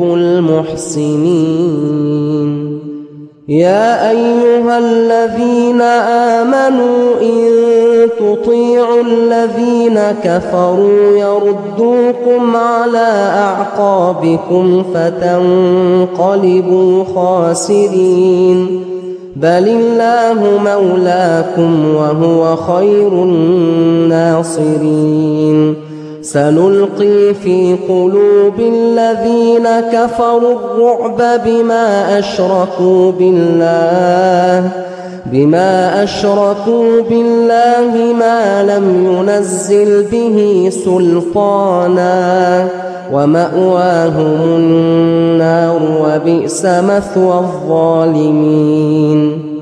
المحسنين. يا أيها الذين آمنوا إن تطيعوا الذين كفروا يردوكم على أعقابكم فتنقلبوا خاسرين. بل الله مولاكم وهو خير الناصرين. سنلقي في قلوب الذين كفروا الرعب بما أشركوا بالله ما لم ينزل به سلطانا ومأواهم النار وبئس مثوى الظالمين.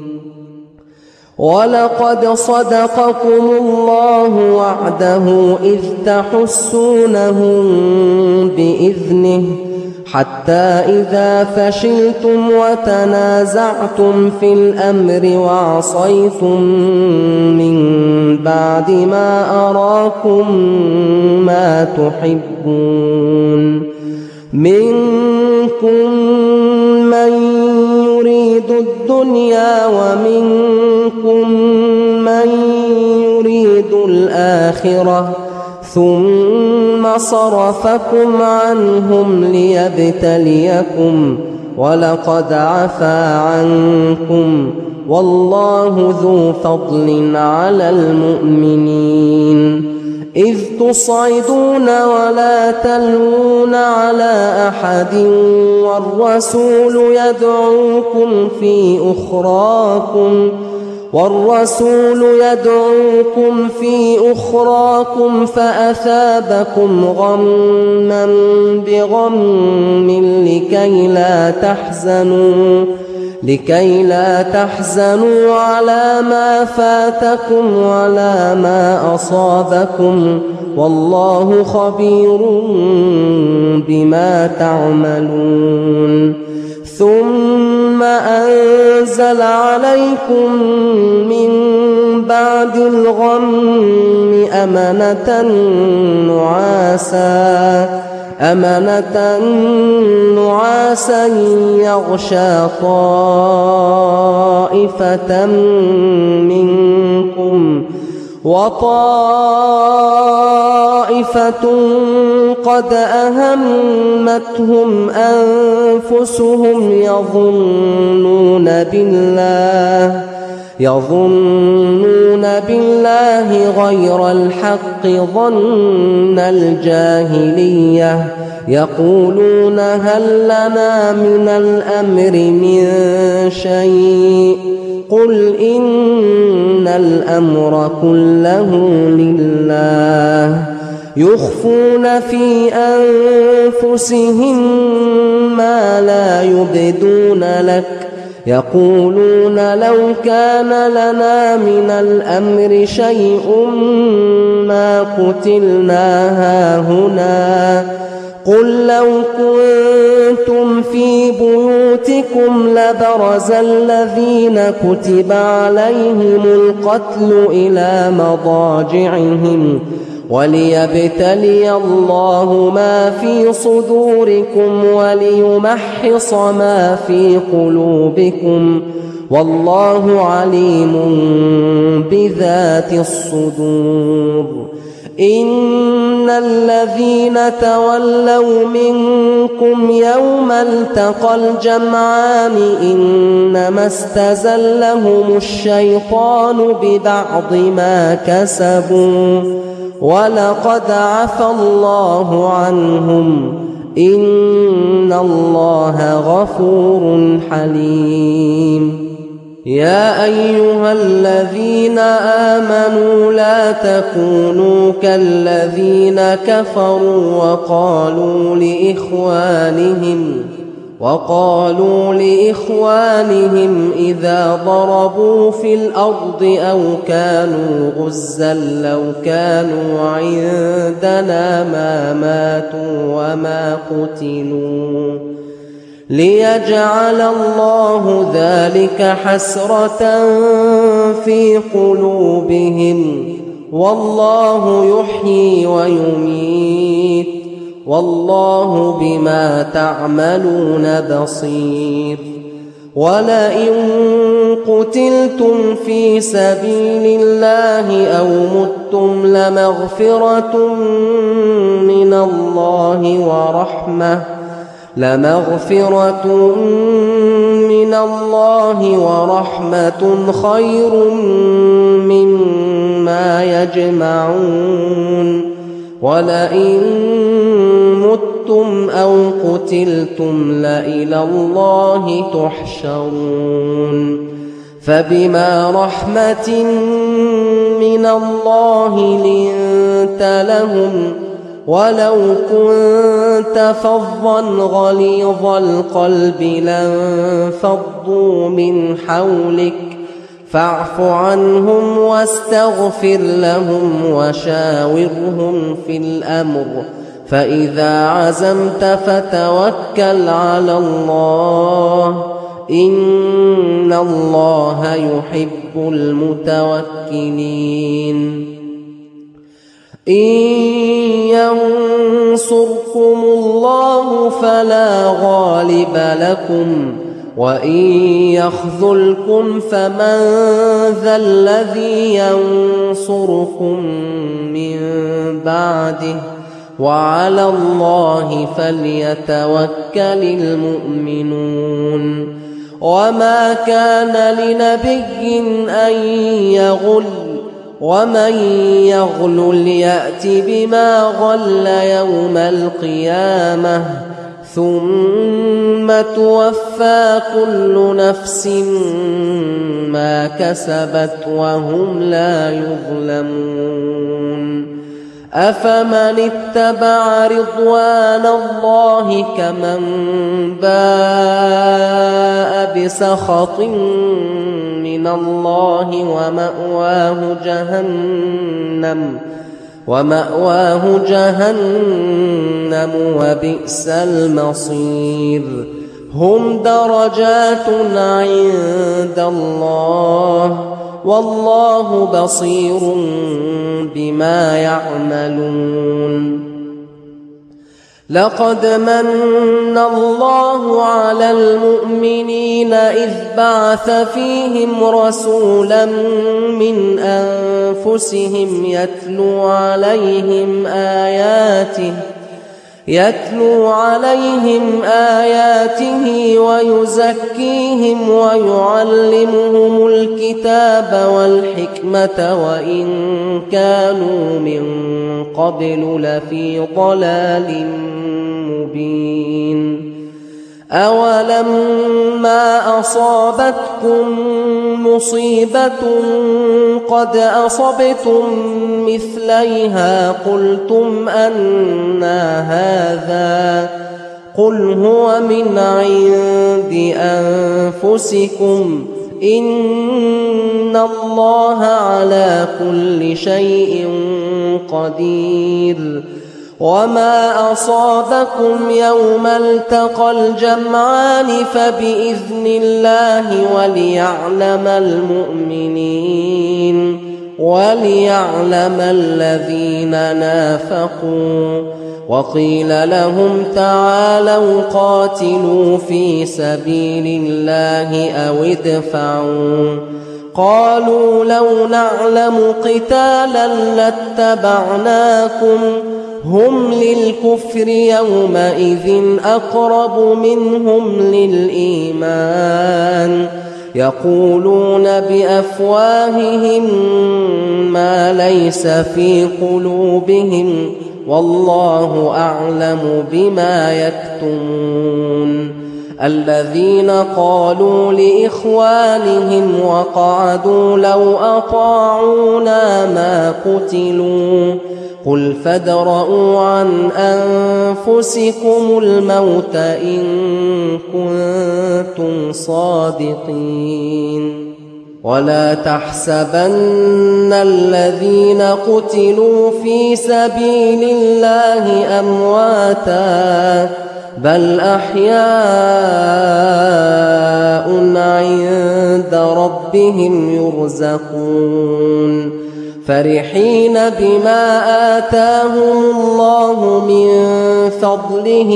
ولقد صدقكم الله وعده إذ تحسونهم بإذنه حتى إذا فشلتم وتنازعتم في الأمر وعصيتم من بعد ما أراكم ما تحبون منكم من يريد الدنيا ومنكم من يريد الآخرة ثم صرفكم عنهم ليبتليكم ولقد عفا عنكم والله ذو فضل على المؤمنين. إذ تصعدون ولا تلوون على أحد والرسول يدعوكم في أخراكم فأثابكم غما بغم لكي لا تحزنوا على ما فاتكم ولا ما أصابكم والله خبير بما تعملون. ثم أنزل عليكم من بعد الغم أمنة نعاسا يغشى طائفة منكم وطائفة قد أهمتهم أنفسهم يظنون بالله غير الحق ظن الجاهلية يقولون هل لنا من الأمر من شيء قل إن الأمر كله لله يخفون في أنفسهم ما لا يبدون لك يقولون لو كان لنا من الأمر شيء ما قتلنا هاهنا قل لو كنتم في بيوتكم لبرز الذين كتب عليهم القتل إلى مضاجعهم وليبتلي الله ما في صدوركم وليمحص ما في قلوبكم والله عليم بذات الصدور. إن الذين تولوا منكم يوم التقى الجمعان إنما استزلهم الشيطان ببعض ما كسبوا ولقد عفى الله عنهم إن الله غفور حليم. يا أيها الذين آمنوا لا تكونوا كالذين كفروا وقالوا لإخوانهم إذا ضربوا في الأرض أو كانوا غزا لو كانوا عندنا ما ماتوا وما قتلوا ليجعل الله ذلك حسرة في قلوبهم والله يحيي ويميت والله بما تعملون بصير. ولئن قتلتم في سبيل الله أو متم لمغفرة من الله ورحمة خير مما يجمعون. ولئن متم أو قتلتم لإلى الله تحشرون. فبما رحمة من الله لنت لهم ولو كنت فظا غليظ القلب لانفضوا من حولك فاعف عنهم واستغفر لهم وشاورهم في الأمر فإذا عزمت فتوكل على الله إن الله يحب المتوكلين. إن ينصركم الله فلا غالب لكم وإن يخذلكم فمن ذا الذي ينصركم من بعده وعلى الله فليتوكل المؤمنون. وما كان لنبي أن يغل ومن يغلل يأت بما غل يوم القيامة ثم توفى كل نفس ما كسبت وهم لا يظلمون. أفمن اتبع رضوان الله كمن باء بسخط من الله ومأواه جهنم وبئس المصير. هم درجات عند الله والله بصير بما يعملون. لقد من الله على المؤمنين إذ بعث فيهم رسولا من أنفسهم يتلو عليهم آياته ويزكيهم ويعلمهم الكتاب والحكمة وإن كانوا من قبل لفي ضلال مبين. أولما أصابتكم مصيبة قد أصبتم مثليها قلتم أنى هذا قل هو من عند أنفسكم إن الله على كل شيء قدير. وما أصابكم يوم التقى الجمعان فبإذن الله وليعلم المؤمنين وليعلم الذين نافقوا. وقيل لهم تعالوا قاتلوا في سبيل الله أو ادفعوا. قالوا لو نعلم قتالا لاتبعناكم هم للكفر يومئذ أقرب منهم للإيمان يقولون بأفواههم ما ليس في قلوبهم والله أعلم بما يكتمون. الذين قالوا لإخوانهم وقعدوا لو أطاعونا ما قتلوا قل فادرءوا عن أنفسكم الموت إن كنتم صادقين. ولا تحسبن الذين قتلوا في سبيل الله أمواتا بل أحياء عند ربهم يرزقون فرحين بما آتاهم الله من فضله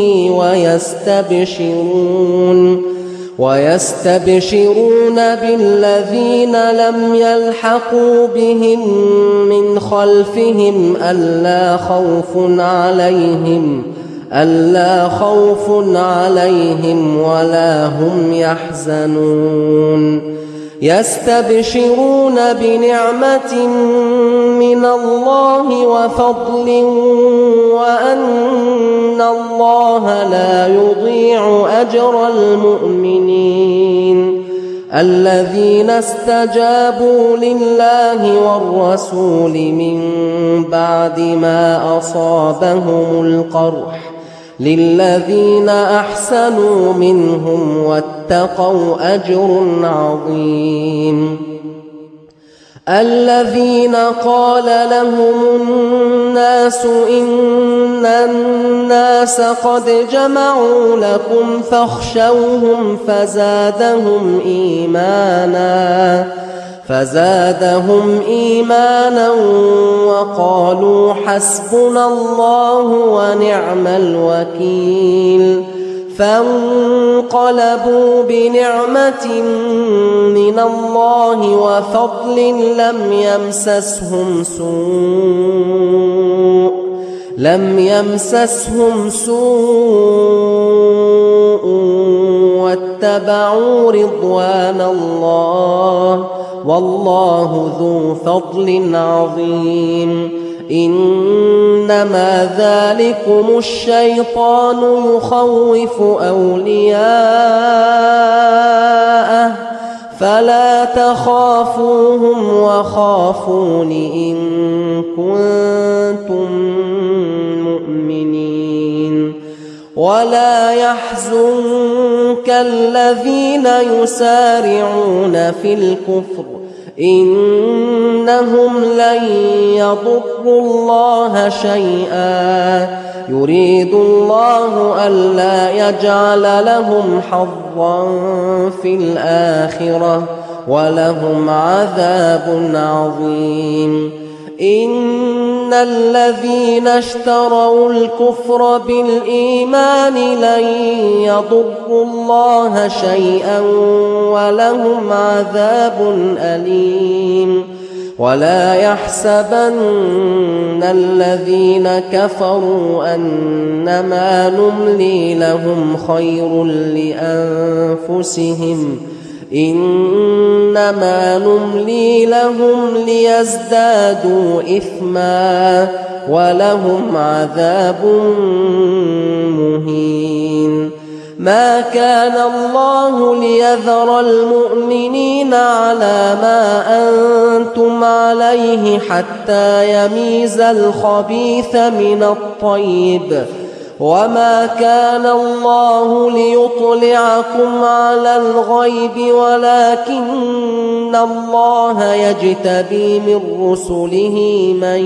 ويستبشرون بالذين لم يلحقوا بهم من خلفهم ألا خوف عليهم ولا هم يحزنون. يستبشرون بنعمة من الله وفضل وأن الله لا يضيع أجر المؤمنين. الذين استجابوا لله والرسول من بعد ما أصابهم القرح للذين أحسنوا منهم واتقوا أجر عظيم. الذين قال لهم الناس إن الناس قد جمعوا لكم فاخشوهم فزادهم إيمانا وقالوا حسبنا الله ونعم الوكيل. فانقلبوا بنعمة من الله وفضل لم يمسسهم سوء واتبعوا رضوان الله والله ذو فضل عظيم. إنما ذلكم الشيطان يخوف أولياءه فلا تخافوهم وخافون إن كنتم مؤمنين. ولا يحزنك الذين يسارعون في الكفر إنهم لن يضروا الله شيئا يريد الله ألا يجعل لهم حظا في الآخرة ولهم عذاب عظيم. إن الذين اشتروا الكفر بالإيمان لن يضروا الله شيئا ولهم عذاب أليم. ولا يحسبن الذين كفروا أنما نملي لهم خير لأنفسهم إنما نملي لهم ليزدادوا إثما ولهم عذاب مهين. ما كان الله ليذر المؤمنين على ما أنتم عليه حتى يميز الخبيث من الطيب وما كان الله ليطلعكم على الغيب ولكن الله يجتبي من رسله من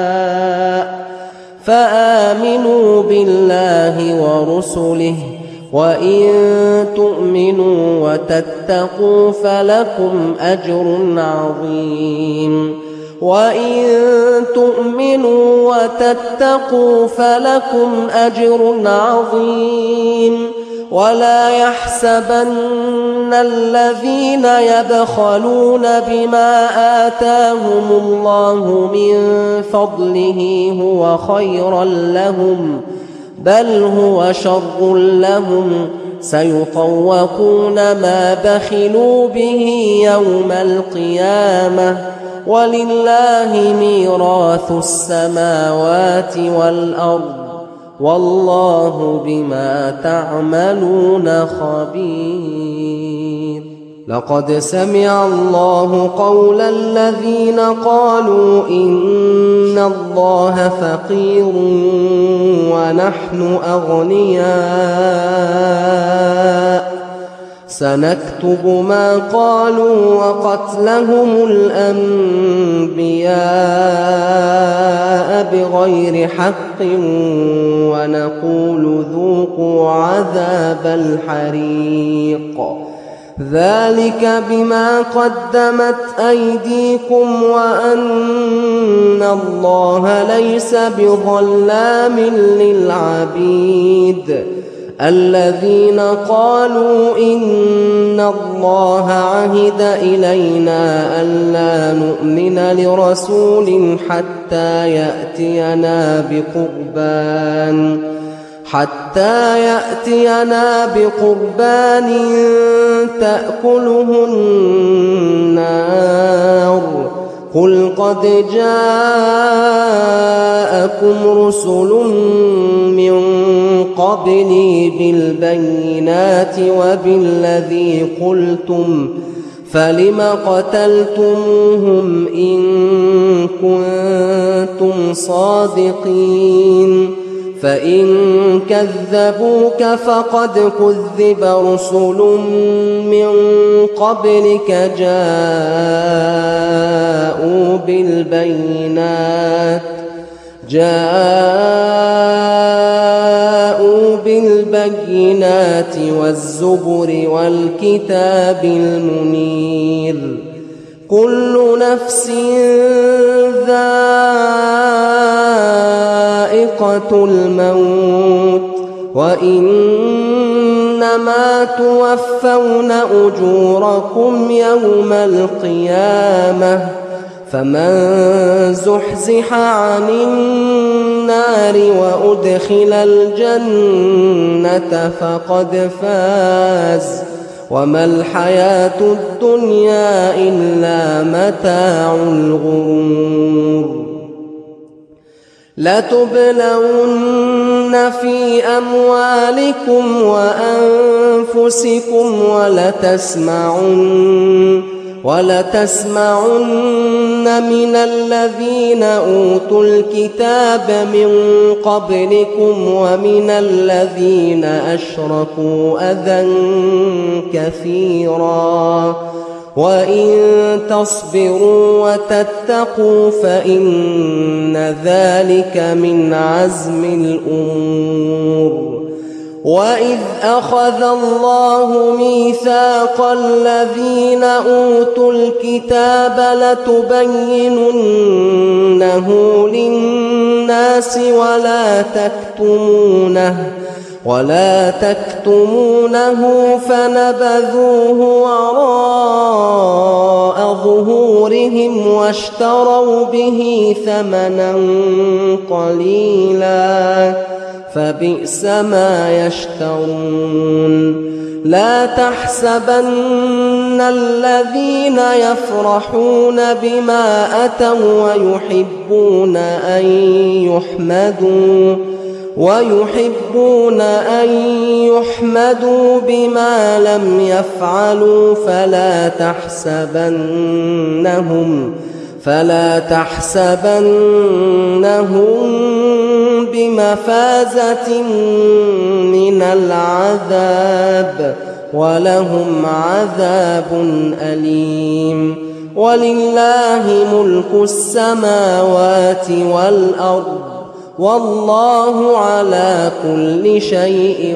يشاء فآمنوا بالله ورسله وإن تؤمنوا وتتقوا فلكم أجر عظيم وإن تؤمنوا وتتقوا فلكم أجر عظيم ولا يحسبن الذين يبخلون بما آتاهم الله من فضله هو خيرا لهم بل هو شر لهم سيطوقون ما بخلوا به يوم القيامة ولله ميراث السماوات والأرض والله بما تعملون خبير. لقد سمع الله قول الذين قالوا إن الله فقير ونحن أغنياء سنكتب ما قالوا وقتلهم الأنبياء بغير حق ونقول ذوقوا عذاب الحريق ذلك بما قدمت أيديكم وأن الله ليس بظلام للعبيد. الذين قالوا إن الله عهد إلينا ألا نؤمن لرسول حتى يأتينا بقربان تأكله النار قل قد جاءكم رسل من قبلي بالبينات وبالذي قلتم فلم قتلتموهم إن كنتم صادقين فإن كذبوك فقد كذب رسل من قبلك جاءوا بالبينات والزبر والكتاب المنير كل نفس ذائقة الموت وإنما توفون أجوركم يوم القيامة فمن زحزح عن النار وأدخل الجنة فقد فاز وما الحياة الدنيا إلا متاع الغرور. لتبلون في أموالكم وأنفسكم ولتسمعن من الذين أوتوا الكتاب من قبلكم ومن الذين أشركوا أذى كثيرا وإن تصبروا وتتقوا فإن ذلك من عزم الأمور. وإذ أخذ الله ميثاق الذين أوتوا الكتاب لتبيننه للناس ولا تكتمونه فنبذوه وراء ظهورهم واشتروا به ثمنا قليلا فبئس ما يشترون. لا تحسبن الذين يفرحون بما أتوا ويحبون أن يحمدوا بما لم يفعلوا فلا تحسبنهم بمفازة من العذاب ولهم عذاب أليم. ولله ملك السماوات والأرض والله على كل شيء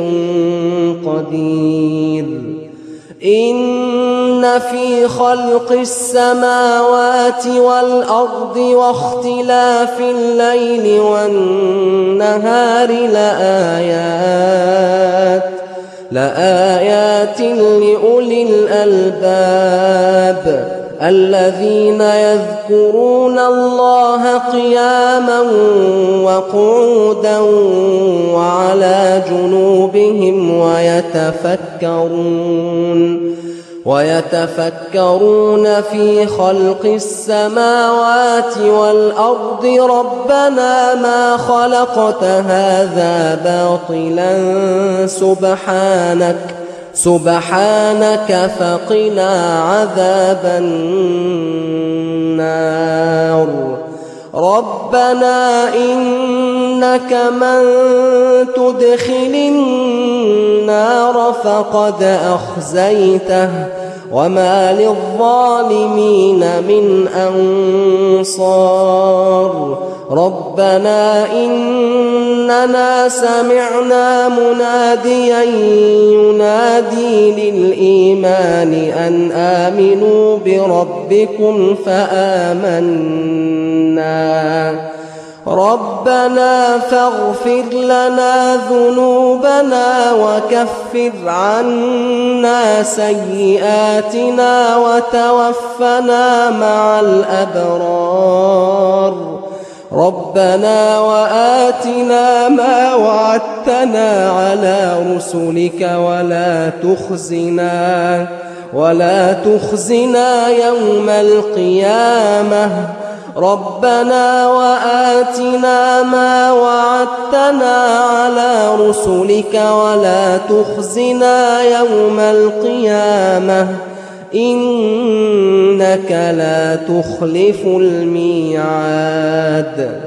قدير. إن في خلق السماوات والأرض واختلاف الليل والنهار لآيات لأولي الألباب الذين يذكرون الله قياما وقعودا وعلى جنوبهم ويتفكرون في خلق السماوات والأرض ربنا ما خلقت هذا باطلا سبحانك فقنا عذاب النار. ربنا إنك من تدخل النار فقد أخزيته وما للظالمين من أنصار. ربنا إننا سمعنا مناديا ينادي للإيمان أن آمنوا بربكم فآمنا. ربنا فاغفر لنا ذنوبنا وكفر عنا سيئاتنا وتوفنا مع الأبرار. ربنا وآتنا ما وعدتنا على رسلك ولا تخزنا يوم القيامة. ربنا وآتنا ما وعدتنا على رسلك ولا تخزنا يوم القيامة إنك لا تخلف الميعاد.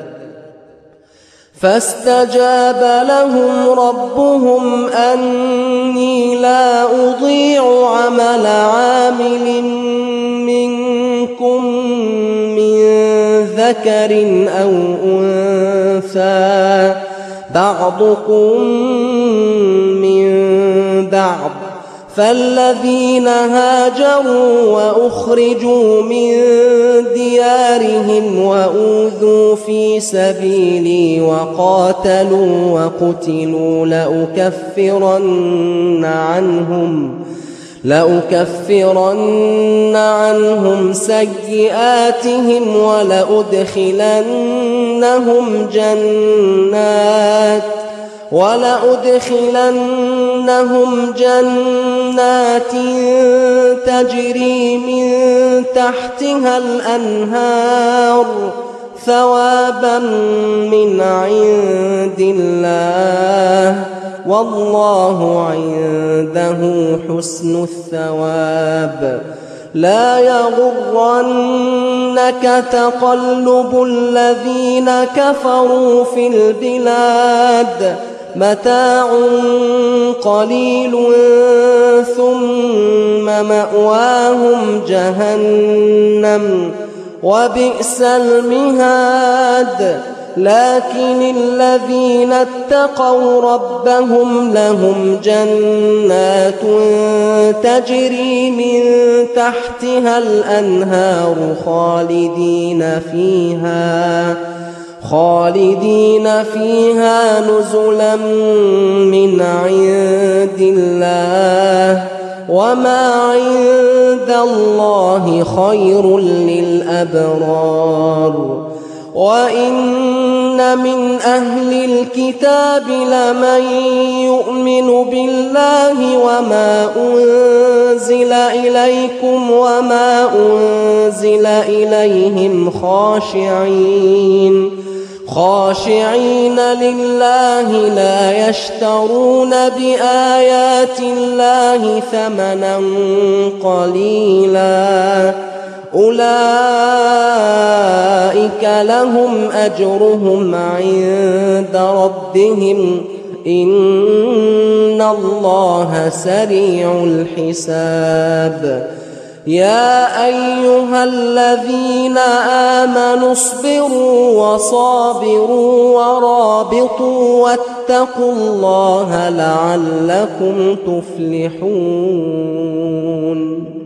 فاستجاب لهم ربهم أني لا أضيع عمل عامل منكم من ذكر أو أنثى بعضكم من بعض. فالذين هاجروا وأخرجوا من ديارهم وأوذوا في سبيلي وقاتلوا وقتلوا لأكفرن عنهم سيئاتهم ولأدخلنهم جنات تجري من تحتها الأنهار ثوابا من عند الله والله عنده حسن الثواب. لا يغرنك تقلب الذين كفروا في البلاد متاع قليل ثم مأواهم جهنم وبئس المهاد. لكن الذين اتقوا ربهم لهم جنات تجري من تحتها الأنهار خالدين فيها نزلا من عند الله وما عند الله خير للأبرار. وإن من أهل الكتاب لمن يؤمن بالله وما أنزل إليكم وما أنزل إليهم خاشعين لله لا يشترون بآيات الله ثمنا قليلا أولئك لهم أجرهم عند ربهم إن الله سريع الحساب. يا أيها الذين آمنوا اصبروا وصابروا ورابطوا واتقوا الله لعلكم تفلحون.